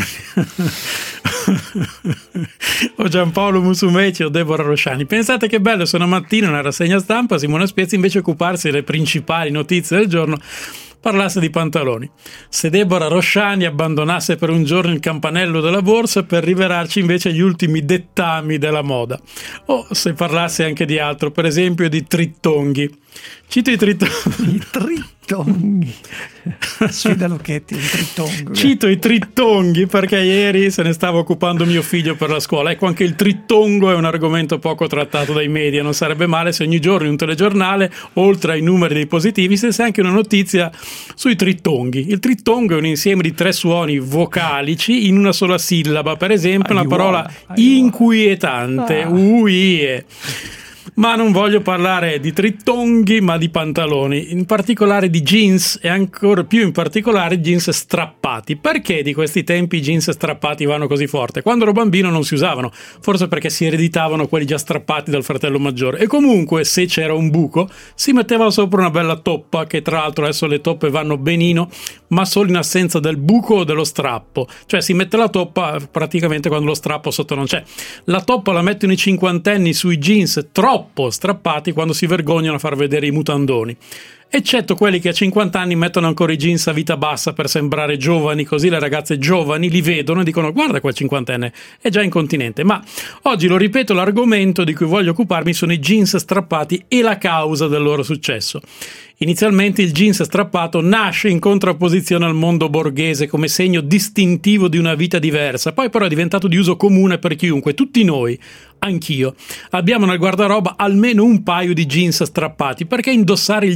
o Giampaolo Musumeci o Deborah Rosciani. Pensate che bello se una mattina una rassegna stampa Simone Spezia, invece di occuparsi delle principali notizie del giorno, parlasse di pantaloni. Se Deborah Rosciani abbandonasse per un giorno il campanello della borsa per rivelarci invece gli ultimi dettami della moda, o se parlasse anche di altro, per esempio di trittonghi. Cito i trittonghi. Sfida Lucchetti, il trittongo. Cito i trittonghi perché ieri se ne stava occupando mio figlio per la scuola. Ecco, anche il trittongo è un argomento poco trattato dai media. Non sarebbe male se ogni giorno in un telegiornale, oltre ai numeri dei positivi, stesse anche una notizia sui trittonghi. Il trittongo è un insieme di 3 suoni vocalici in una sola sillaba. Per esempio, una parola inquietante, uie. Ma non voglio parlare di trittonghi, ma di pantaloni, in particolare di jeans e ancora più in particolare jeans strappati. Perché di questi tempi i jeans strappati vanno così forte? Quando ero bambino non si usavano, forse perché si ereditavano quelli già strappati dal fratello maggiore, e comunque se c'era un buco si metteva sopra una bella toppa, che tra l'altro adesso le toppe vanno benino, ma solo in assenza del buco o dello strappo, cioè si mette la toppa praticamente quando lo strappo sotto non c'è. La toppa la mettono i cinquantenni sui jeans troppo strappati quando si vergognano a far vedere i mutandoni, eccetto quelli che a 50 anni mettono ancora i jeans a vita bassa per sembrare giovani, così le ragazze giovani li vedono e dicono guarda quel cinquantenne è già incontinente. Ma oggi, lo ripeto, l'argomento di cui voglio occuparmi sono i jeans strappati e la causa del loro successo. Inizialmente il jeans strappato nasce in contrapposizione al mondo borghese come segno distintivo di una vita diversa, poi però è diventato di uso comune per chiunque. Tutti noi, anch'io, abbiamo nel guardaroba almeno un paio di jeans strappati, perché indossare il jeans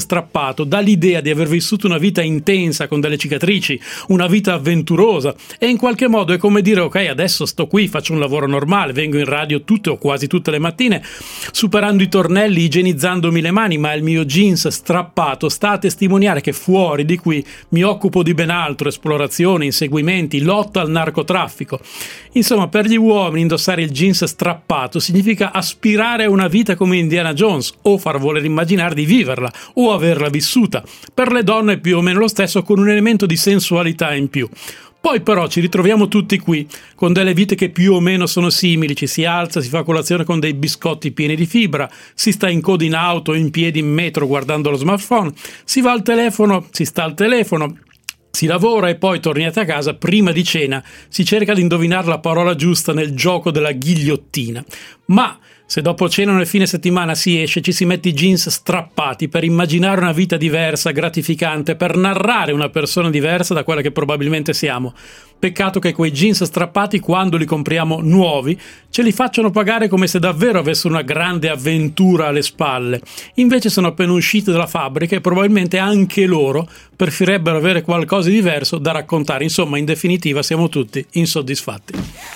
strappato dà l'idea di aver vissuto una vita intensa con delle cicatrici, una vita avventurosa, e in qualche modo è come dire: ok, adesso sto qui, faccio un lavoro normale, vengo in radio tutte o quasi tutte le mattine, superando i tornelli, igienizzandomi le mani, ma il mio jeans strappato sta a testimoniare che fuori di qui mi occupo di ben altro: esplorazioni, inseguimenti, lotta al narcotraffico. Insomma, per gli uomini indossare il jeans strappato significa aspirare a una vita come Indiana Jones, o far voler immaginare di viverla o averla vissuta. Per le donne è più o meno lo stesso, con un elemento di sensualità in più. Poi però ci ritroviamo tutti qui con delle vite che più o meno sono simili: ci si alza, si fa colazione con dei biscotti pieni di fibra, si sta in coda in auto, in piedi in metro guardando lo smartphone, si va al telefono, si sta al telefono, si lavora e poi tornate a casa, prima di cena si cerca di indovinare la parola giusta nel gioco della ghigliottina. Ma se dopo cena nel fine settimana si esce, ci si mette i jeans strappati per immaginare una vita diversa, gratificante, per narrare una persona diversa da quella che probabilmente siamo. Peccato che quei jeans strappati, quando li compriamo nuovi, ce li facciano pagare come se davvero avessero una grande avventura alle spalle. Invece sono appena usciti dalla fabbrica e probabilmente anche loro preferirebbero avere qualcosa di diverso da raccontare. Insomma, in definitiva, siamo tutti insoddisfatti.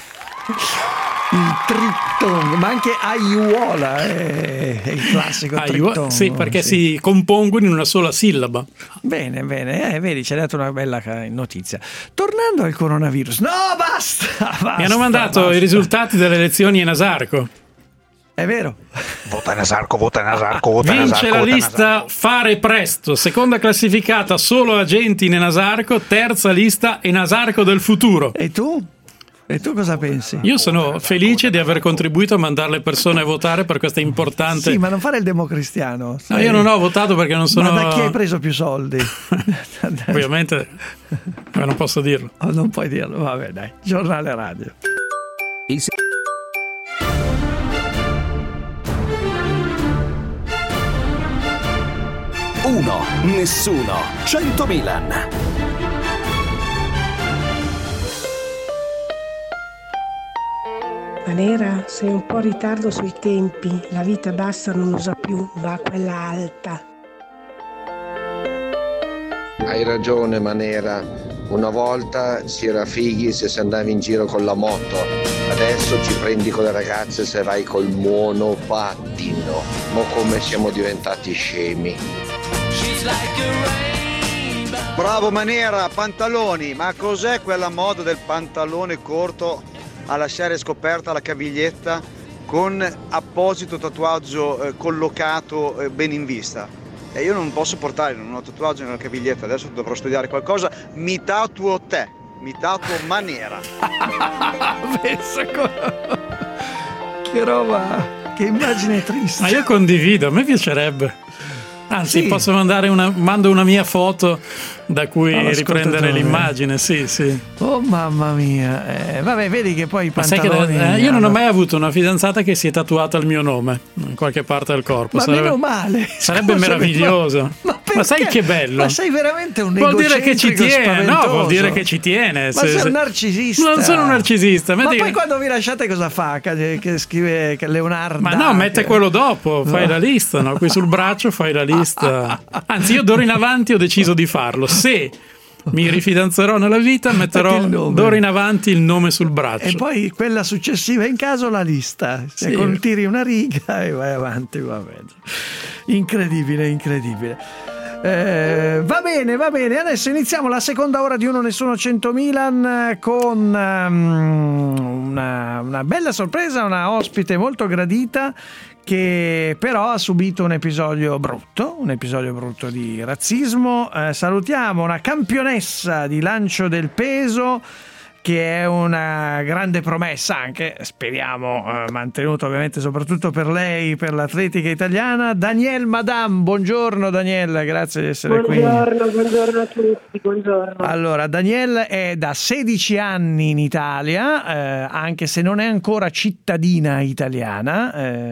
Il trittong, ma anche aiuola è il classico trittong. Sì, perché si compongono in una sola sillaba. Bene, vedi, ci hai dato una bella notizia. Tornando al coronavirus. No, basta. Mi hanno mandato i risultati delle elezioni in Enasarco. È vero. Vota Enasarco. Vince la lista Fare Presto, seconda classificata solo agenti in Enasarco, terza lista Enasarco del futuro. E tu cosa pensi? Io sono felice di aver contribuito a mandare le persone a votare per questa importante... Sì, ma non fare il democristiano. No, io non ho votato perché non sono... Ma da chi hai preso più soldi? Ovviamente, ma non posso dirlo. Oh, non puoi dirlo, vabbè dai. Giornale radio. Uno, nessuno, 100 Milan. Manera, sei un po' in ritardo sui tempi, la vita bassa non usa più, va quella alta. Hai ragione Manera, una volta si era fighi se si andava in giro con la moto, adesso ci prendi con le ragazze se vai col monopattino, ma come siamo diventati scemi. Bravo Manera, pantaloni, ma cos'è quella moda del pantalone corto a lasciare scoperta la caviglietta con apposito tatuaggio collocato ben in vista? E io non posso portare, non ho tatuaggio nella caviglietta, adesso dovrò studiare qualcosa, mi tatuo te, mi tatuo Manera. Che roba, che immagine triste. Ma io condivido, a me piacerebbe. Anzi, sì. Mando una mia foto da cui riprendere l'immagine. Sì. Oh mamma mia. Vabbè, vedi che poi i pantaloni... io non ho mai avuto una fidanzata che si è tatuata il mio nome in qualche parte del corpo. Ma meno male. Sarebbe meraviglioso. Ma sai che bello? Ma sei veramente un vuol dire che ci tiene, spaventoso. no? Vuol dire che ci tiene. Ma sei un narcisista. Non sono un narcisista. Ma poi quando vi lasciate cosa fa? Che scrive che Leonardo. Ma no, mette quello dopo, fai la lista, no? Qui sul braccio fai la lista. Anzi, io d'ora in avanti ho deciso di farlo. Se mi rifidanzerò nella vita, metterò d'ora in avanti il nome sul braccio. E poi quella successiva in caso la lista. Se tiri una riga e vai avanti, va bene. Incredibile. Va bene. Adesso iniziamo la seconda ora di Uno Nessuno 100 Milan con una bella sorpresa, una ospite molto gradita che però ha subito un episodio brutto di razzismo. Salutiamo una campionessa di lancio del peso che è una grande promessa, anche speriamo mantenuta ovviamente soprattutto per lei, per l'atletica italiana, Danielle Madame. Buongiorno Danielle, grazie di essere qui. Buongiorno a tutti, buongiorno. Allora, Danielle è da 16 anni in Italia, anche se non è ancora cittadina italiana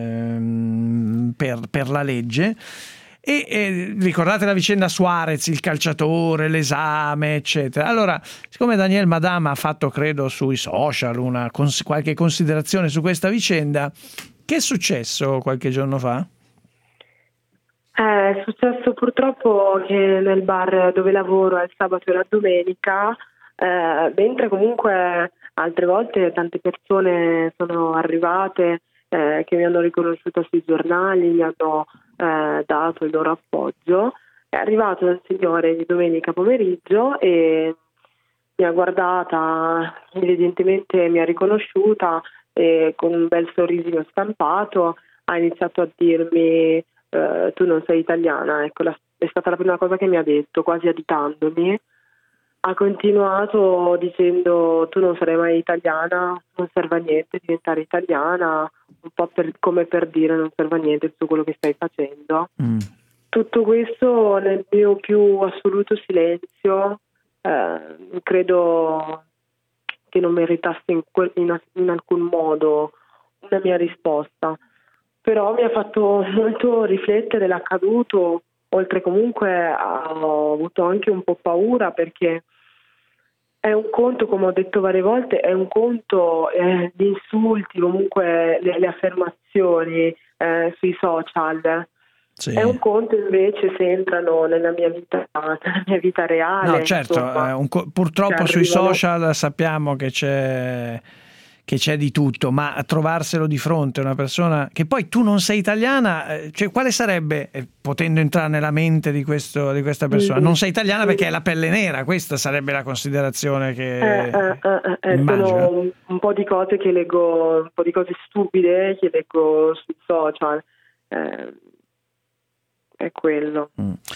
per la legge. E ricordate la vicenda Suarez, il calciatore, l'esame, eccetera. Allora, siccome Danielle Madame ha fatto, credo, sui social qualche considerazione su questa vicenda, che è successo qualche giorno fa? È successo purtroppo che nel bar dove lavoro è il sabato e la domenica, mentre comunque altre volte tante persone sono arrivate che mi hanno riconosciuto sui giornali, mi hanno dato il loro appoggio. È arrivato un signore di domenica pomeriggio e mi ha guardata, evidentemente mi ha riconosciuta e con un bel sorrisino stampato ha iniziato a dirmi tu non sei italiana, ecco, è stata la prima cosa che mi ha detto, quasi aditandomi. Ha continuato dicendo tu non sarai mai italiana, non serve a niente diventare italiana, un po' come per dire non serve a niente tutto quello che stai facendo. Tutto questo nel mio più assoluto silenzio, credo che non meritasse in alcun modo una mia risposta, però mi ha fatto molto riflettere l'accaduto, oltre comunque ho avuto anche un po' paura perché è un conto, come ho detto varie volte, è un conto di insulti, comunque le affermazioni sui social. Sì. È un conto invece se entrano nella mia vita reale. No, certo, purtroppo sui social sappiamo che c'è di tutto, ma trovarselo di fronte a una persona che poi tu non sei italiana, cioè quale sarebbe, potendo entrare nella mente di questa persona, non sei italiana perché hai la pelle nera, questa sarebbe la considerazione che sono un po' di cose che leggo, un po' di cose stupide che leggo sui social, è quello.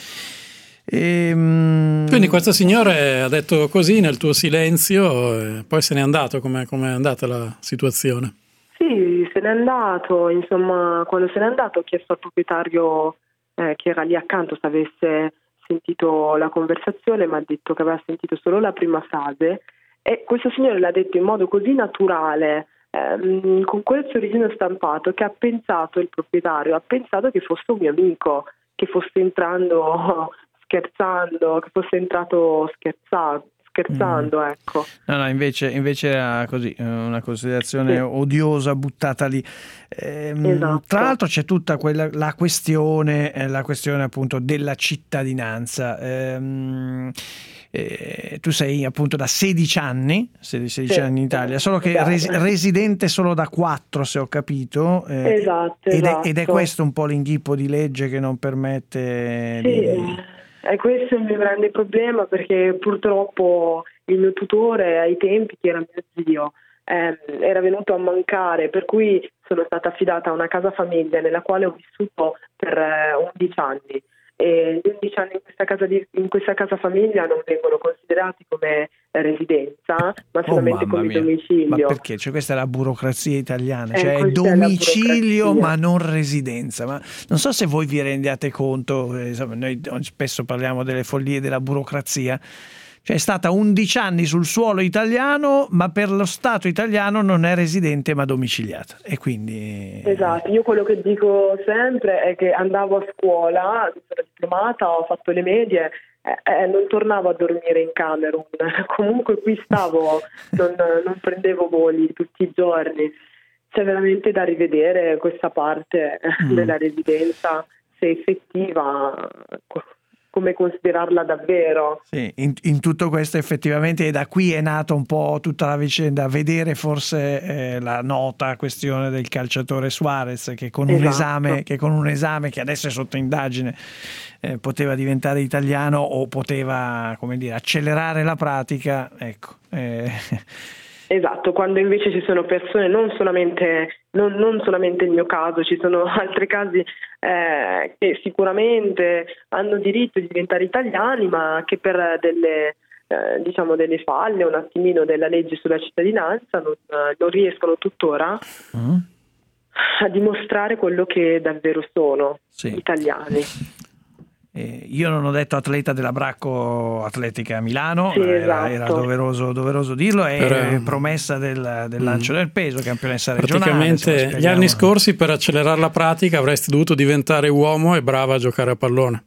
Quindi questo signore ha detto così nel tuo silenzio e poi se n'è andato. Com'è andata la situazione? Sì, se n'è andato, insomma, quando se n'è andato ho chiesto al proprietario che era lì accanto se avesse sentito la conversazione, mi ha detto che aveva sentito solo la prima frase e questo signore l'ha detto in modo così naturale, con quel sorrisino stampato, che il proprietario ha pensato che fosse un mio amico, che fosse entrato scherzando, ecco. No, invece era così, una considerazione odiosa buttata lì. Esatto. Tra l'altro c'è tutta la questione appunto della cittadinanza. Tu sei appunto da 16 anni in Italia, solo che residente solo da 4, se ho capito. Esatto. Ed è questo un po' l'inghippo di legge che non permette E questo è il mio grande problema, perché purtroppo il mio tutore ai tempi, che era mio zio, era venuto a mancare, per cui sono stata affidata a una casa famiglia nella quale ho vissuto per 11 anni. E gli 11 anni in questa casa famiglia non vengono considerati come residenza, ma solamente come domicilio. Ma perché? Cioè, questa è la burocrazia italiana, cioè è domicilio ma non residenza. Ma non so se voi vi rendiate conto, noi spesso parliamo delle follie della burocrazia. Cioè è stata 11 anni sul suolo italiano, ma per lo Stato italiano non è residente ma domiciliata. E quindi... Esatto, io quello che dico sempre è che andavo a scuola, sono diplomata, ho fatto le medie, non tornavo a dormire in Camerun, comunque qui stavo, non prendevo voli tutti i giorni. C'è veramente da rivedere questa parte della residenza, se effettiva, come considerarla davvero. Sì, in tutto questo effettivamente, e da qui è nata un po' tutta la vicenda, vedere forse la nota questione del calciatore Suarez che con un esame che adesso è sotto indagine poteva diventare italiano o poteva, come dire, accelerare la pratica, ecco. Esatto, quando invece ci sono persone, non solamente il mio caso, ci sono altri casi che sicuramente hanno diritto di diventare italiani, ma che per delle falle un attimino della legge sulla cittadinanza non riescono tuttora a dimostrare quello che davvero sono, italiani. Io non ho detto atleta della Bracco Atletica Milano, esatto. Era doveroso dirlo, è promessa del lancio del peso, campionessa regionale. Praticamente gli anni scorsi per accelerare la pratica avresti dovuto diventare uomo e brava a giocare a pallone.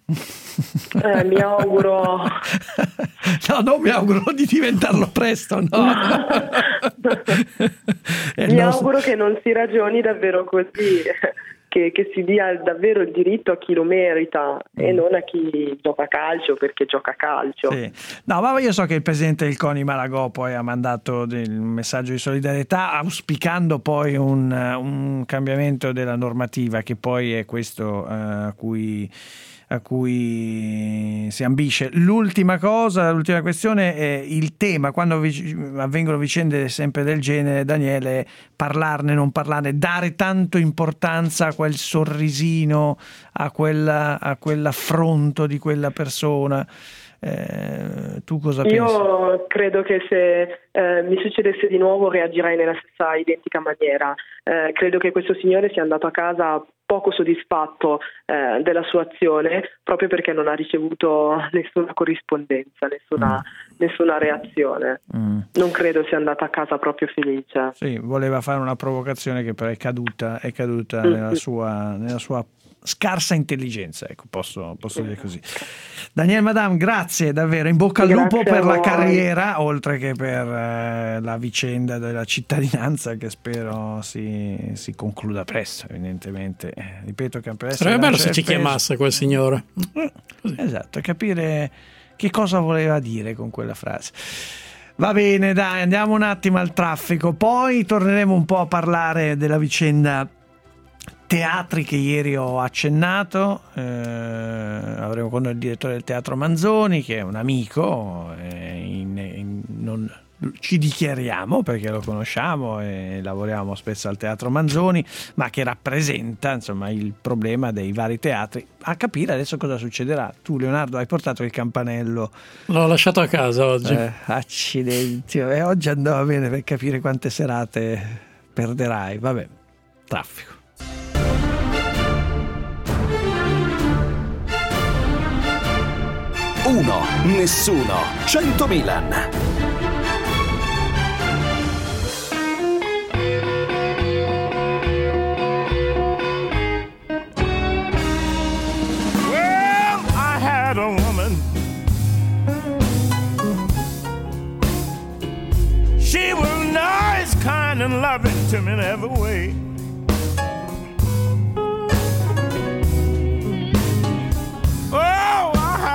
Mi auguro. No, non mi auguro di diventarlo presto, no. Mi auguro che non si ragioni davvero così. che si dia davvero il diritto a chi lo merita e non a chi gioca a calcio perché gioca a calcio. Sì. No, ma io so che il presidente del CONI Malagò poi ha mandato un messaggio di solidarietà auspicando poi un cambiamento della normativa, che poi è questo a cui si ambisce. L'ultima questione è il tema, quando avvengono vicende sempre del genere, Daniele, parlarne, non parlarne, dare tanto importanza a quel sorrisino, a quell'affronto di quella persona. Tu cosa pensi? Io credo che se mi succedesse di nuovo reagirei nella stessa identica maniera. Credo che questo signore sia andato a casa poco soddisfatto della sua azione, proprio perché non ha ricevuto nessuna corrispondenza, nessuna reazione. Non credo sia andata a casa proprio felice. Sì, voleva fare una provocazione che però è caduta nella sua scarsa intelligenza, ecco, posso dire così. Daniele Madame, grazie davvero, in bocca al lupo per la carriera, oltre che per la vicenda della cittadinanza, che spero si concluda presto, evidentemente. Ripeto che sarebbe bello se ci chiamasse quel signore. Esatto, capire che cosa voleva dire con quella frase. Va bene, dai, andiamo un attimo al traffico, poi torneremo un po' a parlare della vicenda teatri che ieri ho accennato. Avremo con noi il direttore del Teatro Manzoni, che è un amico, ci dichiariamo perché lo conosciamo e lavoriamo spesso al Teatro Manzoni, ma che rappresenta insomma il problema dei vari teatri. A capire adesso cosa succederà. Tu, Leonardo, hai portato il campanello? L'ho lasciato a casa oggi. Accidenti, oggi andava bene per capire quante serate perderai. Vabbè, traffico. Uno, nessuno, 100 Milan. Well, I had a woman. She was nice, kind, and loving to me in every way. Oh,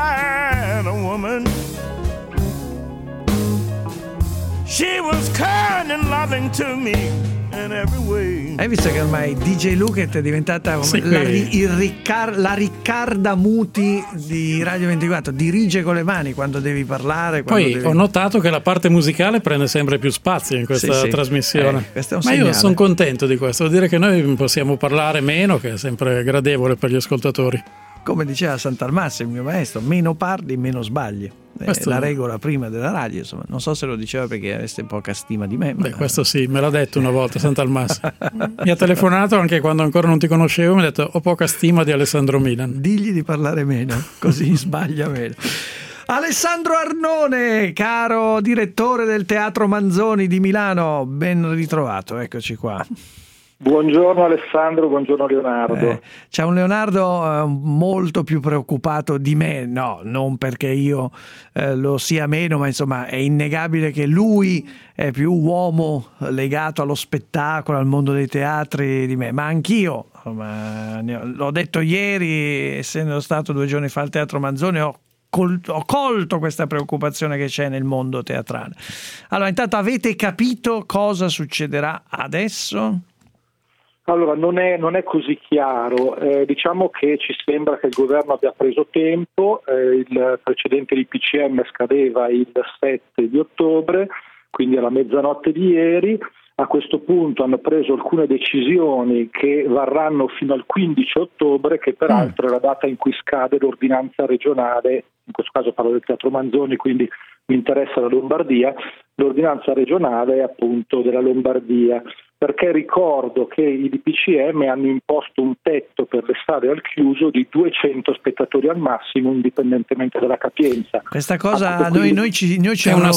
she was kind and loving to me in every way. Hai visto che ormai DJ Luket è diventata la Riccarda Muti di Radio 24, dirige con le mani quando devi parlare. Poi ho notato che la parte musicale prende sempre più spazio in questa trasmissione. Questo è un Ma segnale. io sono contento di questo, vuol dire che noi possiamo parlare meno, che è sempre gradevole per gli ascoltatori. Come diceva Sant'Almazzo, il mio maestro, meno parli, meno sbagli. La regola prima della radio, insomma. Non so se lo diceva perché aveste poca stima di me. Ma... questo sì, me l'ha detto una volta Sant'Almazzo. Mi ha telefonato anche quando ancora non ti conoscevo, mi ha detto: ho poca stima di Alessandro Milan. Digli di parlare meno, così sbaglia meno. Alessandro Arnone, caro direttore del Teatro Manzoni di Milano, ben ritrovato, eccoci qua. Buongiorno Alessandro, buongiorno Leonardo. C'è un Leonardo molto più preoccupato di me, no, non perché io lo sia meno, ma insomma è innegabile che lui è più uomo legato allo spettacolo, al mondo dei teatri di me, ma anch'io, l'ho detto ieri, essendo stato 2 giorni fa al Teatro Manzoni, ho colto questa preoccupazione che c'è nel mondo teatrale. Allora, intanto avete capito cosa succederà adesso? Allora, non è così chiaro, diciamo che ci sembra che il governo abbia preso tempo, il precedente DPCM scadeva il 7 di ottobre, quindi alla mezzanotte di ieri. A questo punto hanno preso alcune decisioni che varranno fino al 15 ottobre, che peraltro è la data in cui scade l'ordinanza regionale, in questo caso parlo del Teatro Manzoni, quindi mi interessa la Lombardia, l'ordinanza regionale appunto della Lombardia, perché ricordo che i DPCM hanno imposto un tetto per le sale al chiuso di 200 spettatori al massimo, indipendentemente dalla capienza. Questa cosa noi ci è un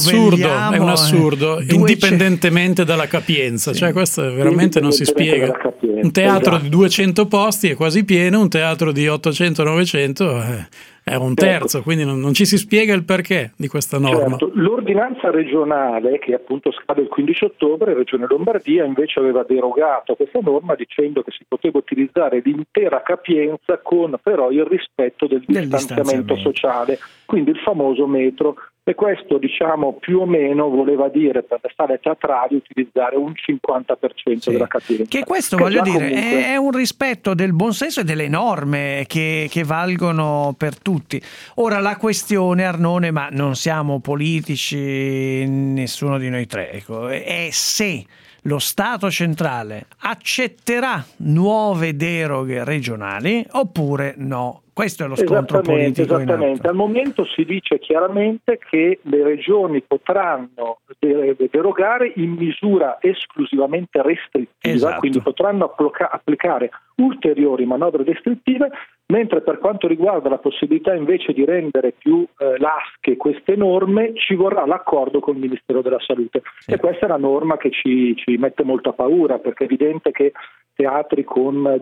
assurdo, indipendentemente dalla capienza, cioè questo veramente non si spiega. Un teatro di 200 posti è quasi pieno, un teatro di 800-900 È un terzo, quindi non ci si spiega il perché di questa norma. Certo. L'ordinanza regionale, che appunto scade il 15 ottobre, Regione Lombardia invece aveva derogato a questa norma dicendo che si poteva utilizzare l'intera capienza con però il rispetto del distanziamento sociale, quindi il famoso metro. E questo, diciamo, più o meno voleva dire per le sale teatrali utilizzare un 50% della capienza. Che questo, voglio dire, è un rispetto del buonsenso e delle norme che valgono per tutti. Ora la questione, Arnone, ma non siamo politici, nessuno di noi tre, ecco, è se lo Stato centrale accetterà nuove deroghe regionali oppure no. Questo è lo scontro politico. Esattamente. Al momento si dice chiaramente che le regioni potranno derogare in misura esclusivamente restrittiva, quindi potranno applicare ulteriori manovre restrittive, mentre per quanto riguarda la possibilità invece di rendere più lasche queste norme ci vorrà l'accordo con il Ministero della Salute. E questa è la norma che ci mette molta paura, perché è evidente che teatri con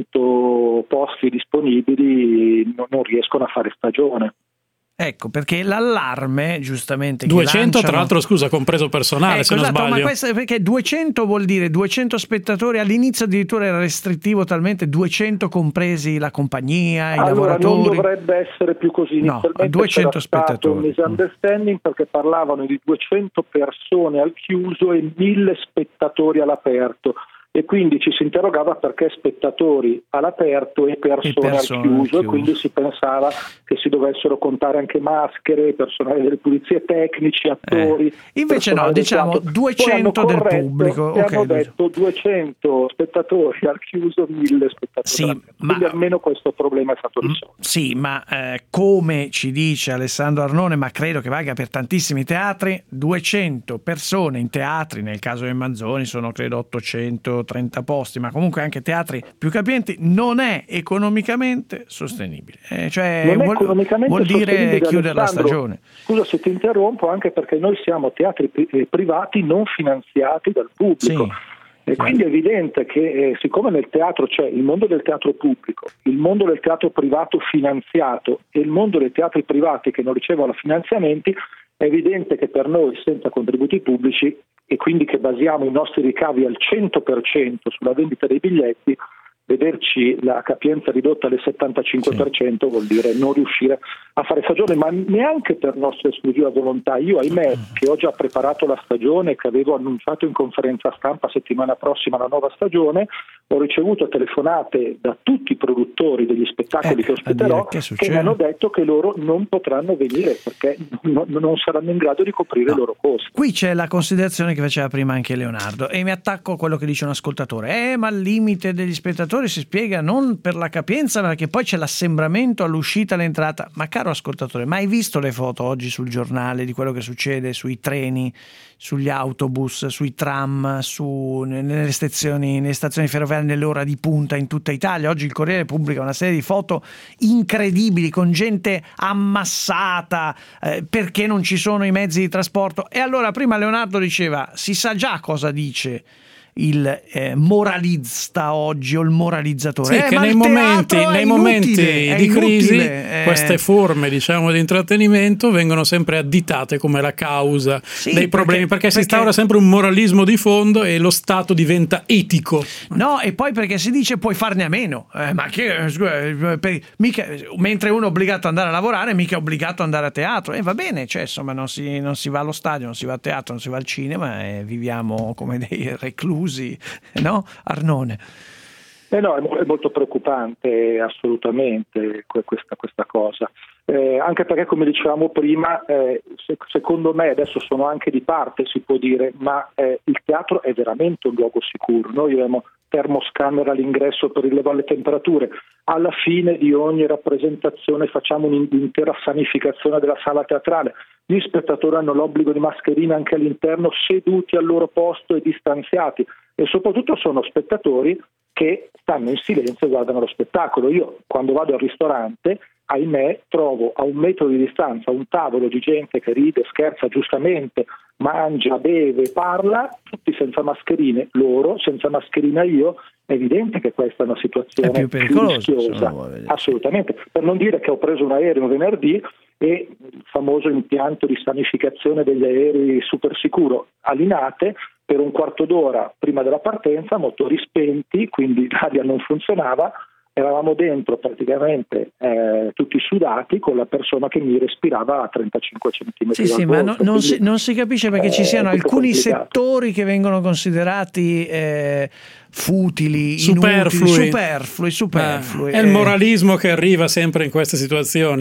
200 posti disponibili non riescono a fare stagione. Ecco, perché l'allarme, giustamente... 200, tra l'altro, scusa, compreso personale, se non sbaglio. Ma questo, perché 200 vuol dire 200 spettatori, all'inizio addirittura era restrittivo talmente, 200 compresi la compagnia, i lavoratori... non dovrebbe essere più così. Inizialmente 200 spettatori. Un misunderstanding perché parlavano di 200 persone al chiuso e 1000 spettatori all'aperto. E quindi ci si interrogava perché spettatori all'aperto e persone al chiuso, e quindi si pensava che si dovessero contare anche maschere, personale delle pulizie, tecnici, attori. Invece no, diciamo 200 del pubblico. E hanno detto 200 spettatori al chiuso, 1000 spettatori all'aperto. Quindi almeno questo problema è stato risolto. Sì, ma come ci dice Alessandro Arnone, ma credo che valga per tantissimi teatri, 200 persone in teatri, nel caso del Manzoni sono credo 830 posti, ma comunque anche teatri più capienti, non è economicamente sostenibile. Cioè vuol dire chiudere la stagione. Scusa se ti interrompo, anche perché noi siamo teatri privati non finanziati dal pubblico. Sì. E quindi è evidente che siccome nel teatro c'è il mondo del teatro pubblico, il mondo del teatro privato finanziato e il mondo dei teatri privati che non ricevono finanziamenti, è evidente che per noi senza contributi pubblici e quindi che basiamo i nostri ricavi al 100% sulla vendita dei biglietti, vederci la capienza ridotta al 75% vuol dire non riuscire a fare stagione, ma neanche per nostra esclusiva volontà. Io, ahimè, che ho già preparato la stagione, che avevo annunciato in conferenza stampa settimana prossima la nuova stagione, ho ricevuto telefonate da tutti i produttori degli spettacoli che ospiterò che mi hanno detto che loro non potranno venire perché non saranno in grado di coprire i loro costi. Qui c'è la considerazione che faceva prima anche Leonardo e mi attacco a quello che dice un ascoltatore. Ma il limite degli spettatori si spiega non per la capienza, ma perché poi c'è l'assembramento all'uscita e all'entrata. Ma caro ascoltatore, ma hai visto le foto oggi sul giornale di quello che succede sui treni, sugli autobus, sui tram, nelle stazioni ferroviarie nell'ora di punta in tutta Italia? Oggi il Corriere pubblica una serie di foto incredibili con gente ammassata perché non ci sono i mezzi di trasporto. E allora prima Leonardo diceva, si sa già cosa dice il moralista oggi o il moralizzatore. Sì, che nei momenti di crisi queste forme, diciamo, di intrattenimento vengono sempre additate come la causa dei problemi, perché si instaura sempre un moralismo di fondo e lo Stato diventa etico. No, e poi perché si dice puoi farne a meno, ma che mica, mentre uno è obbligato ad andare a lavorare, mica è obbligato ad andare a teatro. E va bene, cioè insomma non si va allo stadio, non si va a teatro, non si va al cinema e viviamo come dei reclusi. No, Arnone? No, è molto preoccupante assolutamente questa cosa, anche perché come dicevamo prima, secondo me adesso sono anche di parte, si può dire, ma il teatro è veramente un luogo sicuro. Noi abbiamo termoscanner all'ingresso per rilevare le temperature, alla fine di ogni rappresentazione facciamo un'intera sanificazione della sala teatrale, gli spettatori hanno l'obbligo di mascherina anche all'interno, seduti al loro posto e distanziati, e soprattutto sono spettatori che stanno in silenzio e guardano lo spettacolo. Io quando vado al ristorante ahimè, trovo a 1 metro di distanza un tavolo di gente che ride, scherza giustamente, mangia, beve, parla, tutti senza mascherine, loro senza mascherina io. È evidente che questa è una situazione più pericolosa, rischiosa, assolutamente. Per non dire che ho preso un aereo venerdì e il famoso impianto di sanificazione degli aerei super sicuro a Linate, per un quarto d'ora prima della partenza, motori spenti, quindi l'aria non funzionava, eravamo dentro praticamente tutti sudati con la persona che mi respirava a 35 centimetri dal volto. Ma non si capisce perché ci siano alcuni settori che vengono considerati futili, superflui. È il moralismo che arriva sempre in queste situazioni.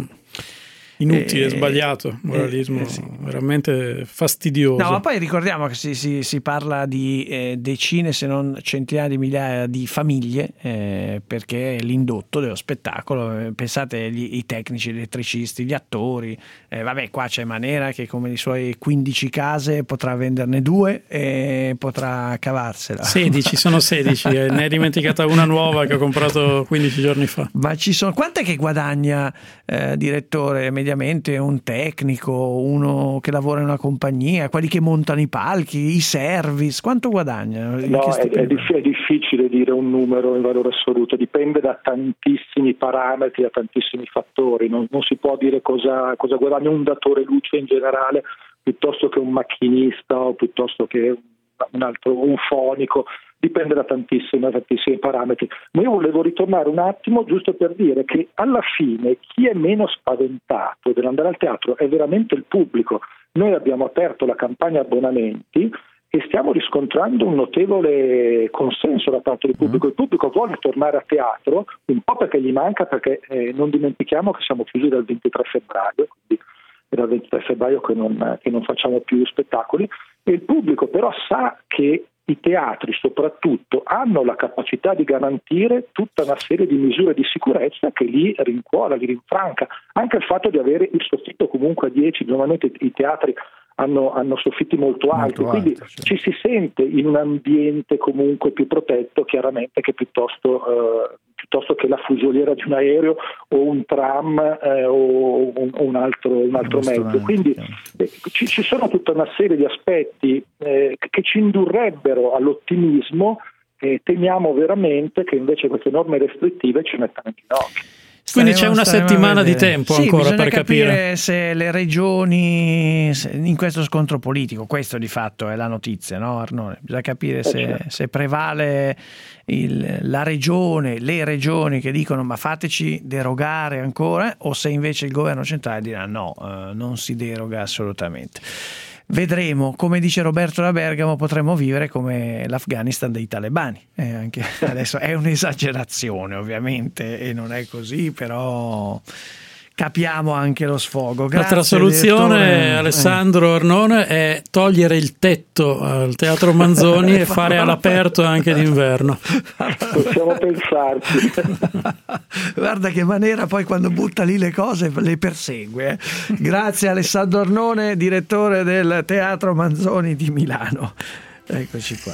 Inutile, sbagliato, moralismo veramente fastidioso. No, ma poi ricordiamo che si parla di decine se non centinaia di migliaia di famiglie, perché l'indotto dello spettacolo, pensate i tecnici, gli elettricisti, gli attori, qua c'è Manera che come le sue 15 case potrà venderne 2 e potrà cavarsela. 16, sono 16, ne è dimenticata una nuova che ho comprato 15 giorni fa. Ma quant'è che guadagna, direttore, mediamente un tecnico, uno che lavora in una compagnia, quelli che montano i palchi, i service, quanto guadagna? No, è difficile dire un numero in valore assoluto, dipende da tantissimi parametri, da tantissimi fattori, non si può dire cosa guadagna un datore luce in generale piuttosto che un macchinista o piuttosto che un fonico. Dipende da tantissimi parametri. Ma io volevo ritornare un attimo giusto per dire che alla fine chi è meno spaventato dell'andare al teatro è veramente il pubblico. Noi abbiamo aperto la campagna abbonamenti e stiamo riscontrando un notevole consenso da parte del pubblico. Il pubblico vuole tornare a teatro, un po' perché gli manca, perché non dimentichiamo che siamo chiusi dal 23 febbraio, quindi è dal 23 febbraio che non facciamo più spettacoli, e il pubblico però sa che i teatri soprattutto hanno la capacità di garantire tutta una serie di misure di sicurezza che li rincuora, li rinfranca. Anche il fatto di avere il soffitto comunque a 10, normalmente i teatri hanno soffitti molto alti, quindi ci si sente in un ambiente comunque più protetto chiaramente che piuttosto che la fusoliera di un aereo o un tram o un altro mezzo. Quindi ci sono tutta una serie di aspetti che ci indurrebbero all'ottimismo e temiamo veramente che invece queste norme restrittive ci mettano in ginocchio. Quindi c'è una settimana di tempo ancora per capire se le regioni in questo scontro politico, questo di fatto è la notizia, no Arnone? Bisogna capire se prevale la regione, le regioni che dicono ma fateci derogare ancora, o se invece il governo centrale dirà no, non si deroga assolutamente. Vedremo, come dice Roberto da Bergamo, potremmo vivere come l'Afghanistan dei talebani. Anche adesso è un'esagerazione ovviamente e non è così, però capiamo anche lo sfogo. Grazie, l'altra soluzione, Alessandro Arnone, è togliere il tetto al Teatro Manzoni e fare all'aperto anche d'inverno. Possiamo pensarci. Guarda che Manera poi quando butta lì le cose le persegue. Grazie Alessandro Arnone, direttore del Teatro Manzoni di Milano. Eccoci qua.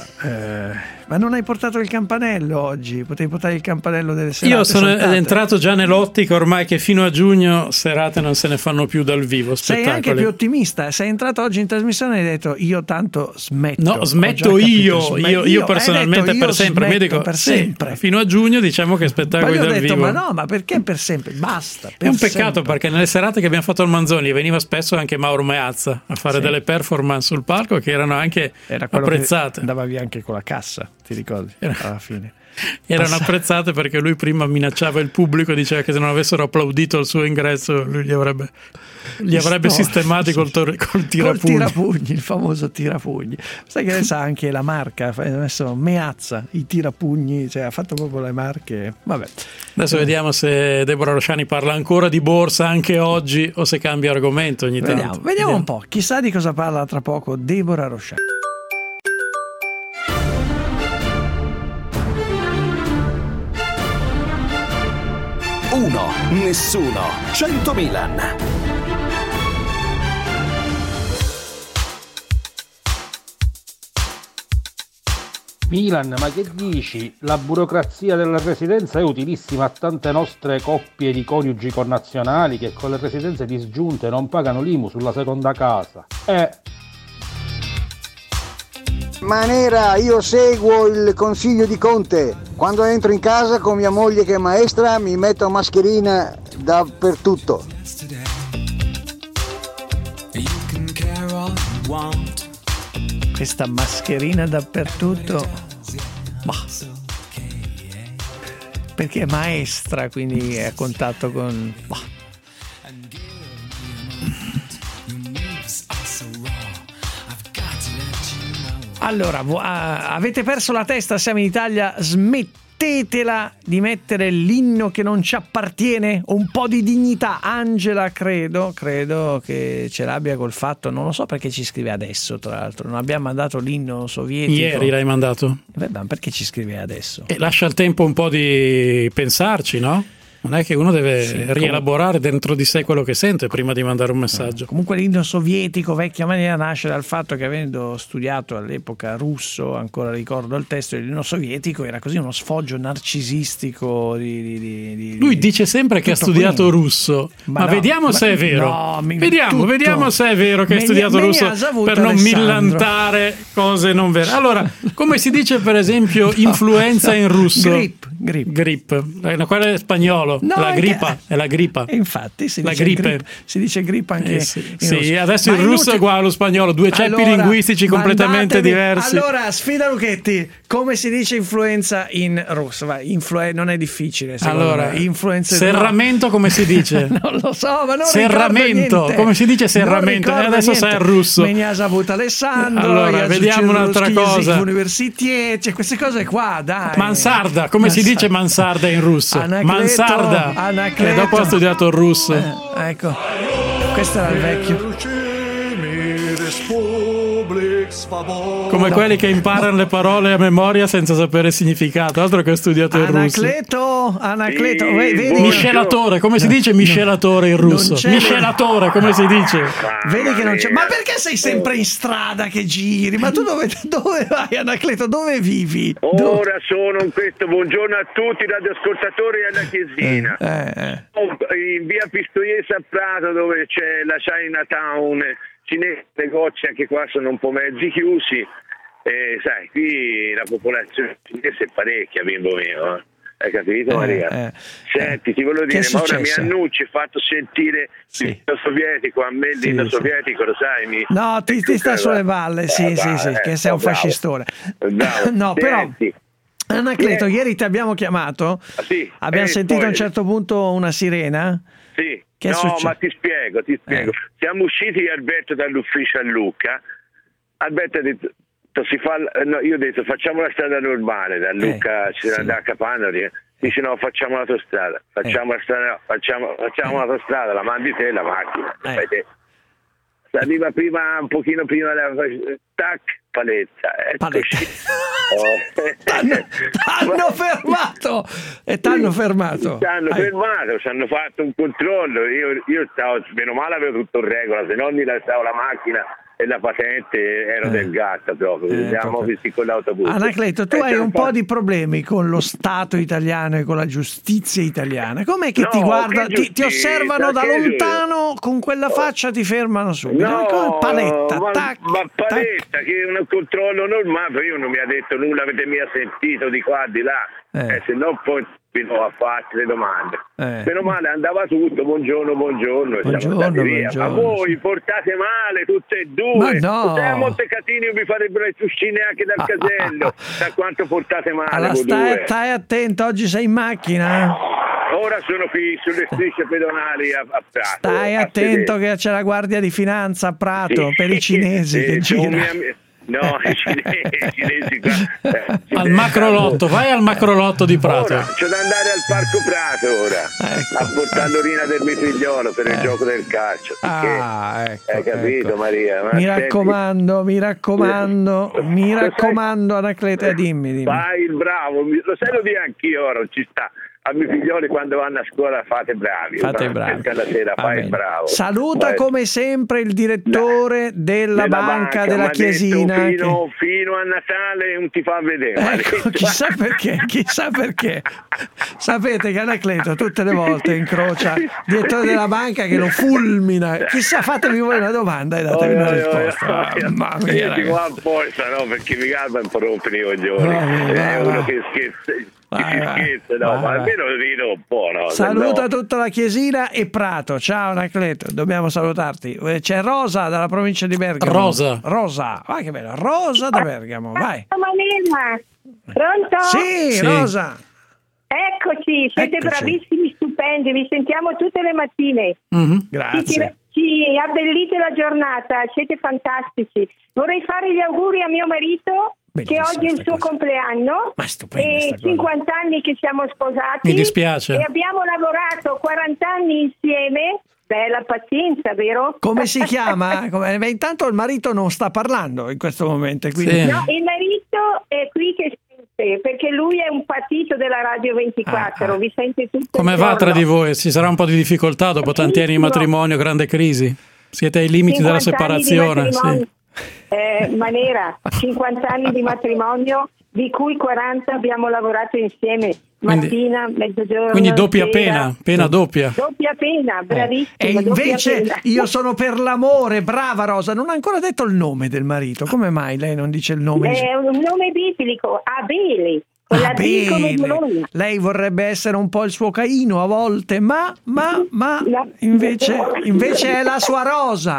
Ma non hai portato il campanello oggi? Potevi portare il campanello delle serate? Io sono saltate. entrato già nell'ottica ormai che fino a giugno serate non se ne fanno più dal vivo, spettacoli. Sei anche più ottimista. Sei entrato oggi in trasmissione e hai detto io tanto smetto. No, smetto io personalmente per sempre. Mi dico, per sempre. Fino a giugno diciamo che spettacoli dal vivo. Ma no, ma perché per sempre? Basta. È un peccato perché nelle serate che abbiamo fatto al Manzoni veniva spesso anche Mauro Meazza a fare delle performance sul palco che erano anche apprezzate. Andava via anche con la cassa, ti ricordi? Alla fine erano apprezzate perché lui prima minacciava il pubblico, diceva che se non avessero applaudito al suo ingresso lui li avrebbe sistemati col tirapugni. Il famoso tirapugni. Sai che adesso ha anche la marca, ha messo Meazza, i tirapugni, cioè ha fatto proprio le marche. Vabbè. Adesso vediamo se Deborah Rosciani parla ancora di borsa anche oggi o se cambia argomento ogni tanto. Vediamo un po', chissà di cosa parla tra poco Deborah Rosciani. 1, nessuno, 100 Milan. Milan, ma che dici? La burocrazia della residenza è utilissima a tante nostre coppie di coniugi connazionali che con le residenze disgiunte non pagano l'IMU sulla seconda casa. Manera, io seguo il consiglio di Conte. Quando entro in casa con mia moglie che è maestra mi metto mascherina dappertutto. Questa mascherina dappertutto, perché è maestra, quindi è a contatto con... Allora, avete perso la testa, siamo in Italia, smettetela di mettere l'inno che non ci appartiene, un po' di dignità. Angela credo che ce l'abbia col fatto, non lo so perché ci scrive adesso, tra l'altro non abbiamo mandato l'inno sovietico. Ieri l'hai mandato? Ma perché ci scrive adesso? E lascia il tempo un po' di pensarci, no? Non è che uno deve rielaborare dentro di sé quello che sente prima di mandare un messaggio. Comunque l'inno sovietico, vecchia maniera, nasce dal fatto che, avendo studiato all'epoca russo, ancora ricordo il testo dell'inno sovietico, era così uno sfoggio narcisistico Lui dice sempre che ha studiato russo, ma no, vediamo se è vero. No, vediamo se è vero che hai studiato russo, per non millantare cose non vere. Allora, come si dice per esempio influenza in russo? Grip. Quello è spagnolo. No, è la gripa. Infatti si la dice gripe. Grip, si dice grip anche in russo. Adesso il russo è uguale allo spagnolo, due ceppi linguistici completamente diversi. Allora, sfida Lucchetti, come si dice influenza in russo? Non è difficile. Allora, influenza serramento come si dice? Non lo so, ma non serramento, come si dice serramento? Adesso sai il russo. Me ne ha saputo Alessandro. Allora, vediamo un'altra cosa. Università, cioè queste cose qua, dai. Mansarda, come si dice mansarda in russo? Mansarda. E dopo ha studiato il russo. Ecco, questo era il vecchio. Come quelli che imparano le parole a memoria senza sapere il significato, altro che ho studiato il russo. Anacleto, vedi? Miscelatore, come si dice miscelatore in russo? Miscelatore, come si dice? Vedi che non c'è. Ma perché sei sempre in strada che giri? Ma tu dove vai, Anacleto? Dove vivi? Ora sono in questo. Buongiorno a tutti i radioascoltatori e alla chiesina. In via Pistoiese a Prato, dove c'è la Chinatown cinese, negozi anche qua sono un po' mezzi chiusi. Sai, qui la popolazione cinese è parecchia, bimbo mio. Hai capito, Maria? Senti, ti volevo dire, ma ora mi annuncia, hai fatto sentire l'inno sovietico. A me l'inno sovietico, lo sai? No, ti sta sulle balle, sì, che sei un fascistone. No, però... Anacleto, ieri ti abbiamo chiamato, abbiamo sentito a un certo punto una sirena. Sì, che ma ti spiego. Siamo usciti Alberto dall'ufficio a Lucca. Alberto ha detto, io ho detto facciamo la strada normale da Lucca da Capano. Dice no, facciamo l'autostrada, facciamo l'autostrada, la mandi te la macchina, fai te. Arriva prima, un pochino prima tac, paletta, eccoci. T'hanno fermato ci hanno fatto un controllo. Io stavo, meno male avevo tutto in regola, se no mi lasciavo la macchina e la patente ero del gatto proprio. Siamo visti con l'autobus. Anacleto, tu hai un po' di problemi con lo Stato italiano e con la giustizia italiana. Com'è che ti guarda, ti osservano da lontano con quella faccia, ti fermano subito? Paletta, ma paletta, che è un controllo normale. Io non mi ha detto nulla, avete mica sentito di qua di là, se no poi a farti le domande. Meno male, andava tutto, buongiorno, siamo andati via. Ma voi portate male tutte e due. Ma no. A Montecatini vi farebbero le tuscine anche dal casello, da quanto portate male. Allora, stai attento, oggi sei in macchina? Ora sono qui sulle strisce pedonali a Prato. Stai attento che c'è la Guardia di Finanza a Prato per i cinesi che girano. No, i cinesi qua. Al macrolotto, vai al macrolotto di Prato. Ora c'è da andare al Parco Prato ora a portare l'orina del mio figliolo per il gioco del calcio. Hai capito, Maria? Mi raccomando, Anacleto, dimmi. Fai il bravo, lo sai, lo dico anch'io ora, non ci sta. a miei figlioli quando vanno a scuola fate bravi. Perché la sera fai bravo. Saluta come sempre il direttore della banca della Chiesina. Fino a Natale non ti fa vedere. Ecco, chissà perché. Sapete che Anacleto tutte le volte incrocia il direttore della banca che lo fulmina. Chissà, fatevi voi una domanda e datevi una risposta. Mamma mia, io qua apposta, no, perché mi garba un po' rompere i coglioni. È uno che scherza. Ma almeno rido un po', no? Saluta tutta la Chiesina e Prato. Ciao Anacleto, dobbiamo salutarti. C'è Rosa dalla provincia di Bergamo. Rosa, vai che bello. Rosa da Bergamo, vai. Pronto? Sì, Rosa. Eccoci, siete bravissimi, stupendi, vi sentiamo tutte le mattine. Grazie. Ci abbellite la giornata, siete fantastici. Vorrei fare gli auguri a mio marito, che oggi è il suo compleanno, e 50 anni che siamo sposati. Mi dispiace. E abbiamo lavorato 40 anni insieme. Bella pazienza, vero? Come si chiama? Intanto il marito non sta parlando in questo momento. Quindi... No, il marito è qui che sente, perché lui è un patito della Radio 24, vi sente tutto. Come va tra di voi? Ci sarà un po' di difficoltà dopo tanti anni di matrimonio, grande crisi? Siete ai limiti della separazione? Sì. Manera, 50 anni di matrimonio, di cui 40 abbiamo lavorato insieme, mattina, mezzogiorno. Quindi doppia pena doppia. Doppia pena, bravissima. E invece io sono per l'amore, brava Rosa, non ha ancora detto il nome del marito. Come mai lei non dice il nome? È un nome biblico, Abele. Lei vorrebbe essere un po' il suo Caino a volte, ma invece è la sua Rosa,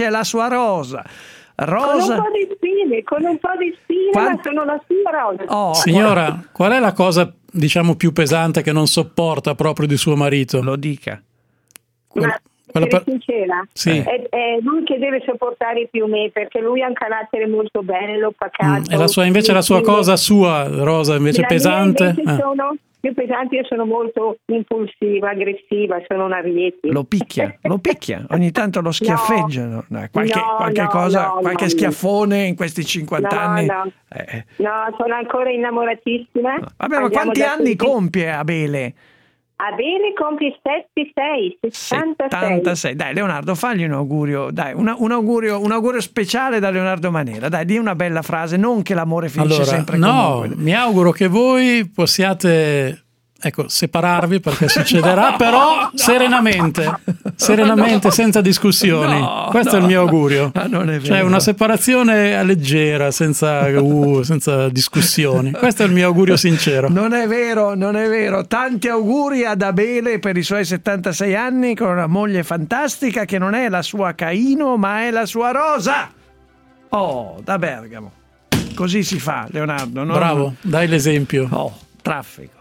Rosa. Con un po' di spine, ma sono la sua Rosa. Signora, qual è la cosa, diciamo, più pesante che non sopporta proprio di suo marito? Lo dica. Sincera, sì. È lui che deve sopportare più me, perché lui ha un carattere molto bello, pacato. E invece la sua cosa sua, Rosa, invece pesante? Sono più pesanti, io sono molto impulsiva, aggressiva, sono un ariete. Lo picchia, ogni tanto lo schiaffeggiano. Qualche schiaffone in questi 50 anni. No, sono ancora innamoratissima. Vabbè, ma quanti anni compie Abele? Abele compie 76. Dai Leonardo, fagli un augurio, dai, un augurio speciale da Leonardo Manera, dai, di una bella frase, non che l'amore finisce sempre comunque. No, mi auguro che voi possiate separarvi, perché succederà, però serenamente, senza discussioni. Questo è il mio augurio. Non è vero. Cioè una separazione leggera, senza discussioni. Questo è il mio augurio sincero. Non è vero. Tanti auguri ad Abele per i suoi 76 anni, con una moglie fantastica che non è la sua Caino, ma è la sua Rosa. Da Bergamo. Così si fa, Leonardo. No? Bravo, dai l'esempio. Traffico.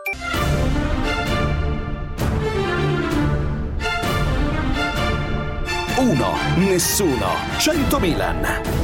Uno, nessuno, 100 Milan.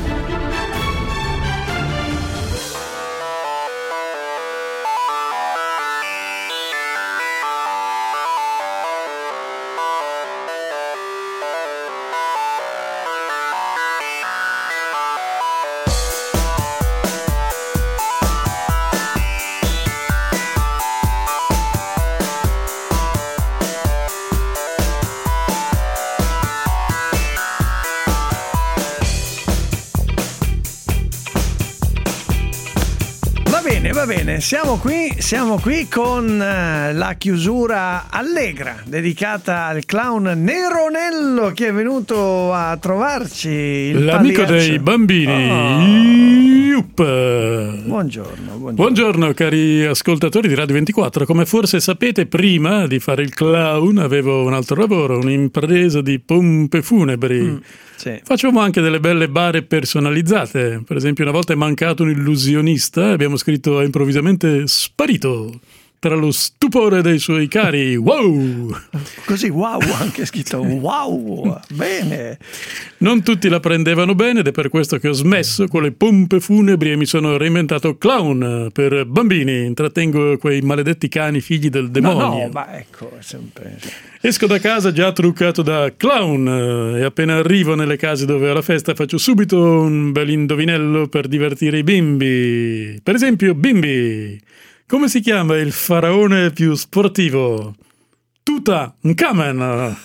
Va bene, siamo qui con la chiusura allegra dedicata al clown Neronello che è venuto a trovarci. L'amico dei bambini. Buongiorno cari ascoltatori di Radio 24. Come forse sapete, prima di fare il clown avevo un altro lavoro, un'impresa di pompe funebri. Sì. Facciamo anche delle belle bare personalizzate. Per esempio, una volta è mancato un illusionista e abbiamo scritto improvvisamente sparito tra lo stupore dei suoi cari. Wow! Così wow, anche scritto wow. Bene. Non tutti la prendevano bene ed è per questo che ho smesso con le pompe funebri e mi sono reinventato clown per bambini. Intrattengo quei maledetti cani figli del demonio. No, ma ecco, sempre. Esco da casa già truccato da clown e appena arrivo nelle case dove ho la festa faccio subito un bel indovinello per divertire i bimbi. Per esempio, bimbi, Come si chiama il faraone più sportivo? Tutankhamen.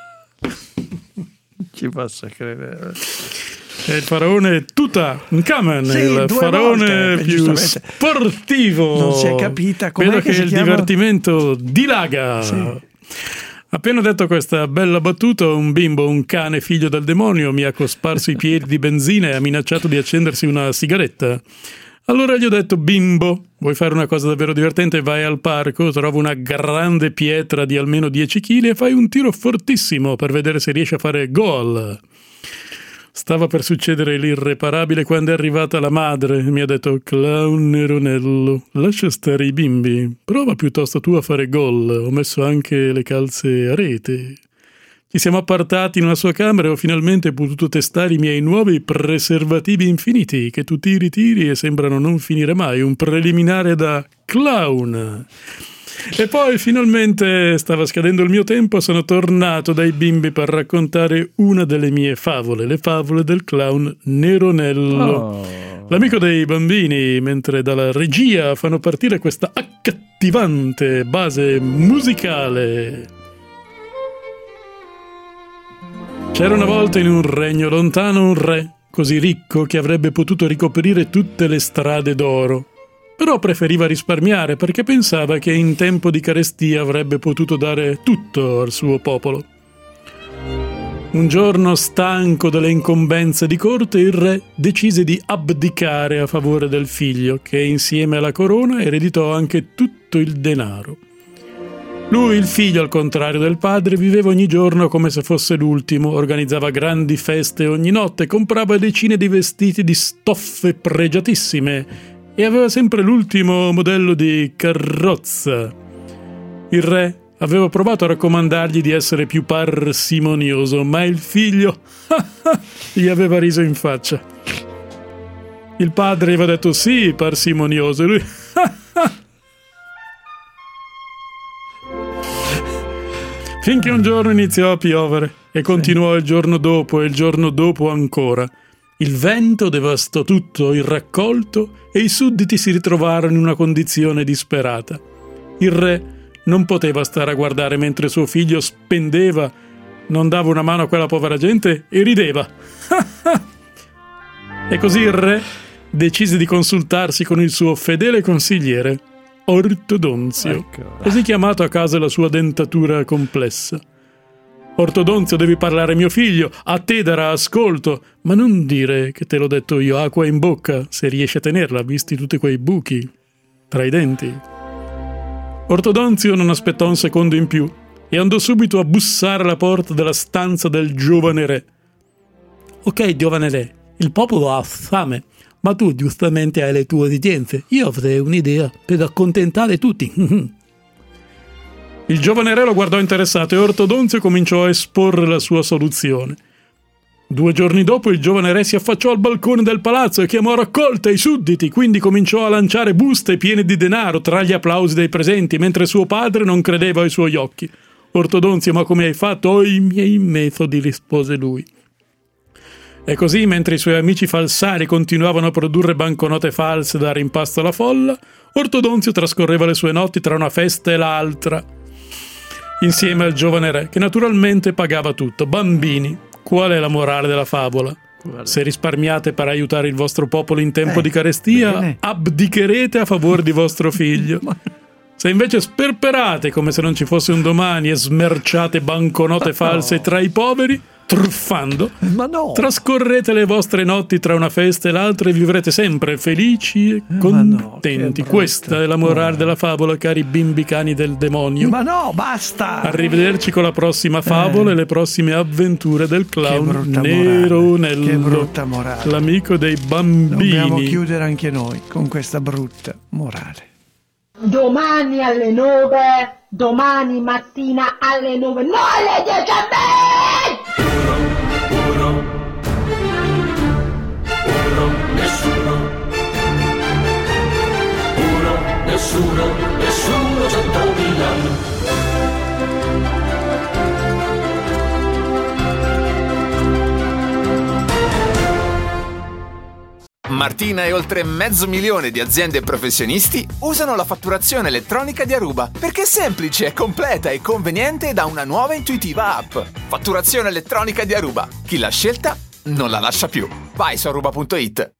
Ci posso credere. È il faraone Tutankhamen, sì, il faraone volte, più sportivo. Non si è capita come vedo che il chiama? Divertimento dilaga. Sì. Appena detto questa bella battuta, un bimbo, un cane figlio del demonio, mi ha cosparso i piedi di benzina e ha minacciato di accendersi una sigaretta. Allora gli ho detto: bimbo, vuoi fare una cosa davvero divertente? Vai al parco, trova una grande pietra di almeno 10 kg e fai un tiro fortissimo per vedere se riesci a fare gol. Stava per succedere l'irreparabile quando è arrivata la madre e mi ha detto: clown Neronello, lascia stare i bimbi, prova piuttosto tu a fare gol, ho messo anche le calze a rete. Ci siamo appartati in una sua camera e ho finalmente potuto testare i miei nuovi preservativi infiniti, che tu tiri e sembrano non finire mai, un preliminare da clown. E poi finalmente stava scadendo il mio tempo, sono tornato dai bimbi per raccontare una delle mie favole, le favole del clown Neronello, l'amico dei bambini, mentre dalla regia fanno partire questa accattivante base musicale. C'era una volta in un regno lontano un re, così ricco che avrebbe potuto ricoprire tutte le strade d'oro. Però preferiva risparmiare perché pensava che in tempo di carestia avrebbe potuto dare tutto al suo popolo. Un giorno, stanco delle incombenze di corte, il re decise di abdicare a favore del figlio, che insieme alla corona ereditò anche tutto il denaro. Lui, il figlio, al contrario del padre, viveva ogni giorno come se fosse l'ultimo, organizzava grandi feste ogni notte, comprava decine di vestiti di stoffe pregiatissime e aveva sempre l'ultimo modello di carrozza. Il re aveva provato a raccomandargli di essere più parsimonioso, ma il figlio gli aveva riso in faccia. Il padre gli aveva detto sì, parsimonioso, e lui finché un giorno iniziò a piovere e continuò il giorno dopo e il giorno dopo ancora. Il vento devastò tutto il raccolto e i sudditi si ritrovarono in una condizione disperata. Il re non poteva stare a guardare mentre suo figlio spendeva, non dava una mano a quella povera gente e rideva. E così il re decise di consultarsi con il suo fedele consigliere, Ortodonzio, così chiamato a causa della sua dentatura complessa. Ortodonzio, devi parlare mio figlio, a te darà ascolto, ma non dire che te l'ho detto io, acqua in bocca, se riesci a tenerla, visti tutti quei buchi tra i denti. Ortodonzio non aspettò un secondo in più e andò subito a bussare alla porta della stanza del giovane re. Ok, giovane re, il popolo ha fame, ma tu giustamente hai le tue esigenze. Io avrei un'idea per accontentare tutti. Il giovane re lo guardò interessato e Ortodonzio cominciò a esporre la sua soluzione. 2 giorni dopo il giovane re si affacciò al balcone del palazzo e chiamò a raccolta i sudditi, quindi cominciò a lanciare buste piene di denaro tra gli applausi dei presenti, mentre suo padre non credeva ai suoi occhi. Ortodonzio, ma come hai fatto? Ho i miei metodi, rispose lui. E così, mentre i suoi amici falsari continuavano a produrre banconote false da rimpasto alla folla, Ortodonzio trascorreva le sue notti tra una festa e l'altra, insieme al giovane re, che naturalmente pagava tutto. Bambini, qual è la morale della favola? Se risparmiate per aiutare il vostro popolo in tempo di carestia, abdicherete a favore di vostro figlio. Se invece sperperate come se non ci fosse un domani e smerciate banconote false tra i poveri, truffando, trascorrete le vostre notti tra una festa e l'altra e vivrete sempre felici e contenti. Questa è la morale della favola, cari bimbi cani del demonio. Ma no, basta! Arrivederci con la prossima favola e le prossime avventure del clown Neronello. Che brutta morale. L'amico dei bambini. Dobbiamo chiudere anche noi con questa brutta morale. Domani alle 9, domani mattina alle 9, no alle 10 a me! Nessuno 100.000. Martina e oltre 500.000 di aziende e professionisti usano la fatturazione elettronica di Aruba perché è semplice, completa e conveniente da una nuova intuitiva app. Fatturazione elettronica di Aruba. Chi l'ha scelta non la lascia più. Vai su aruba.it.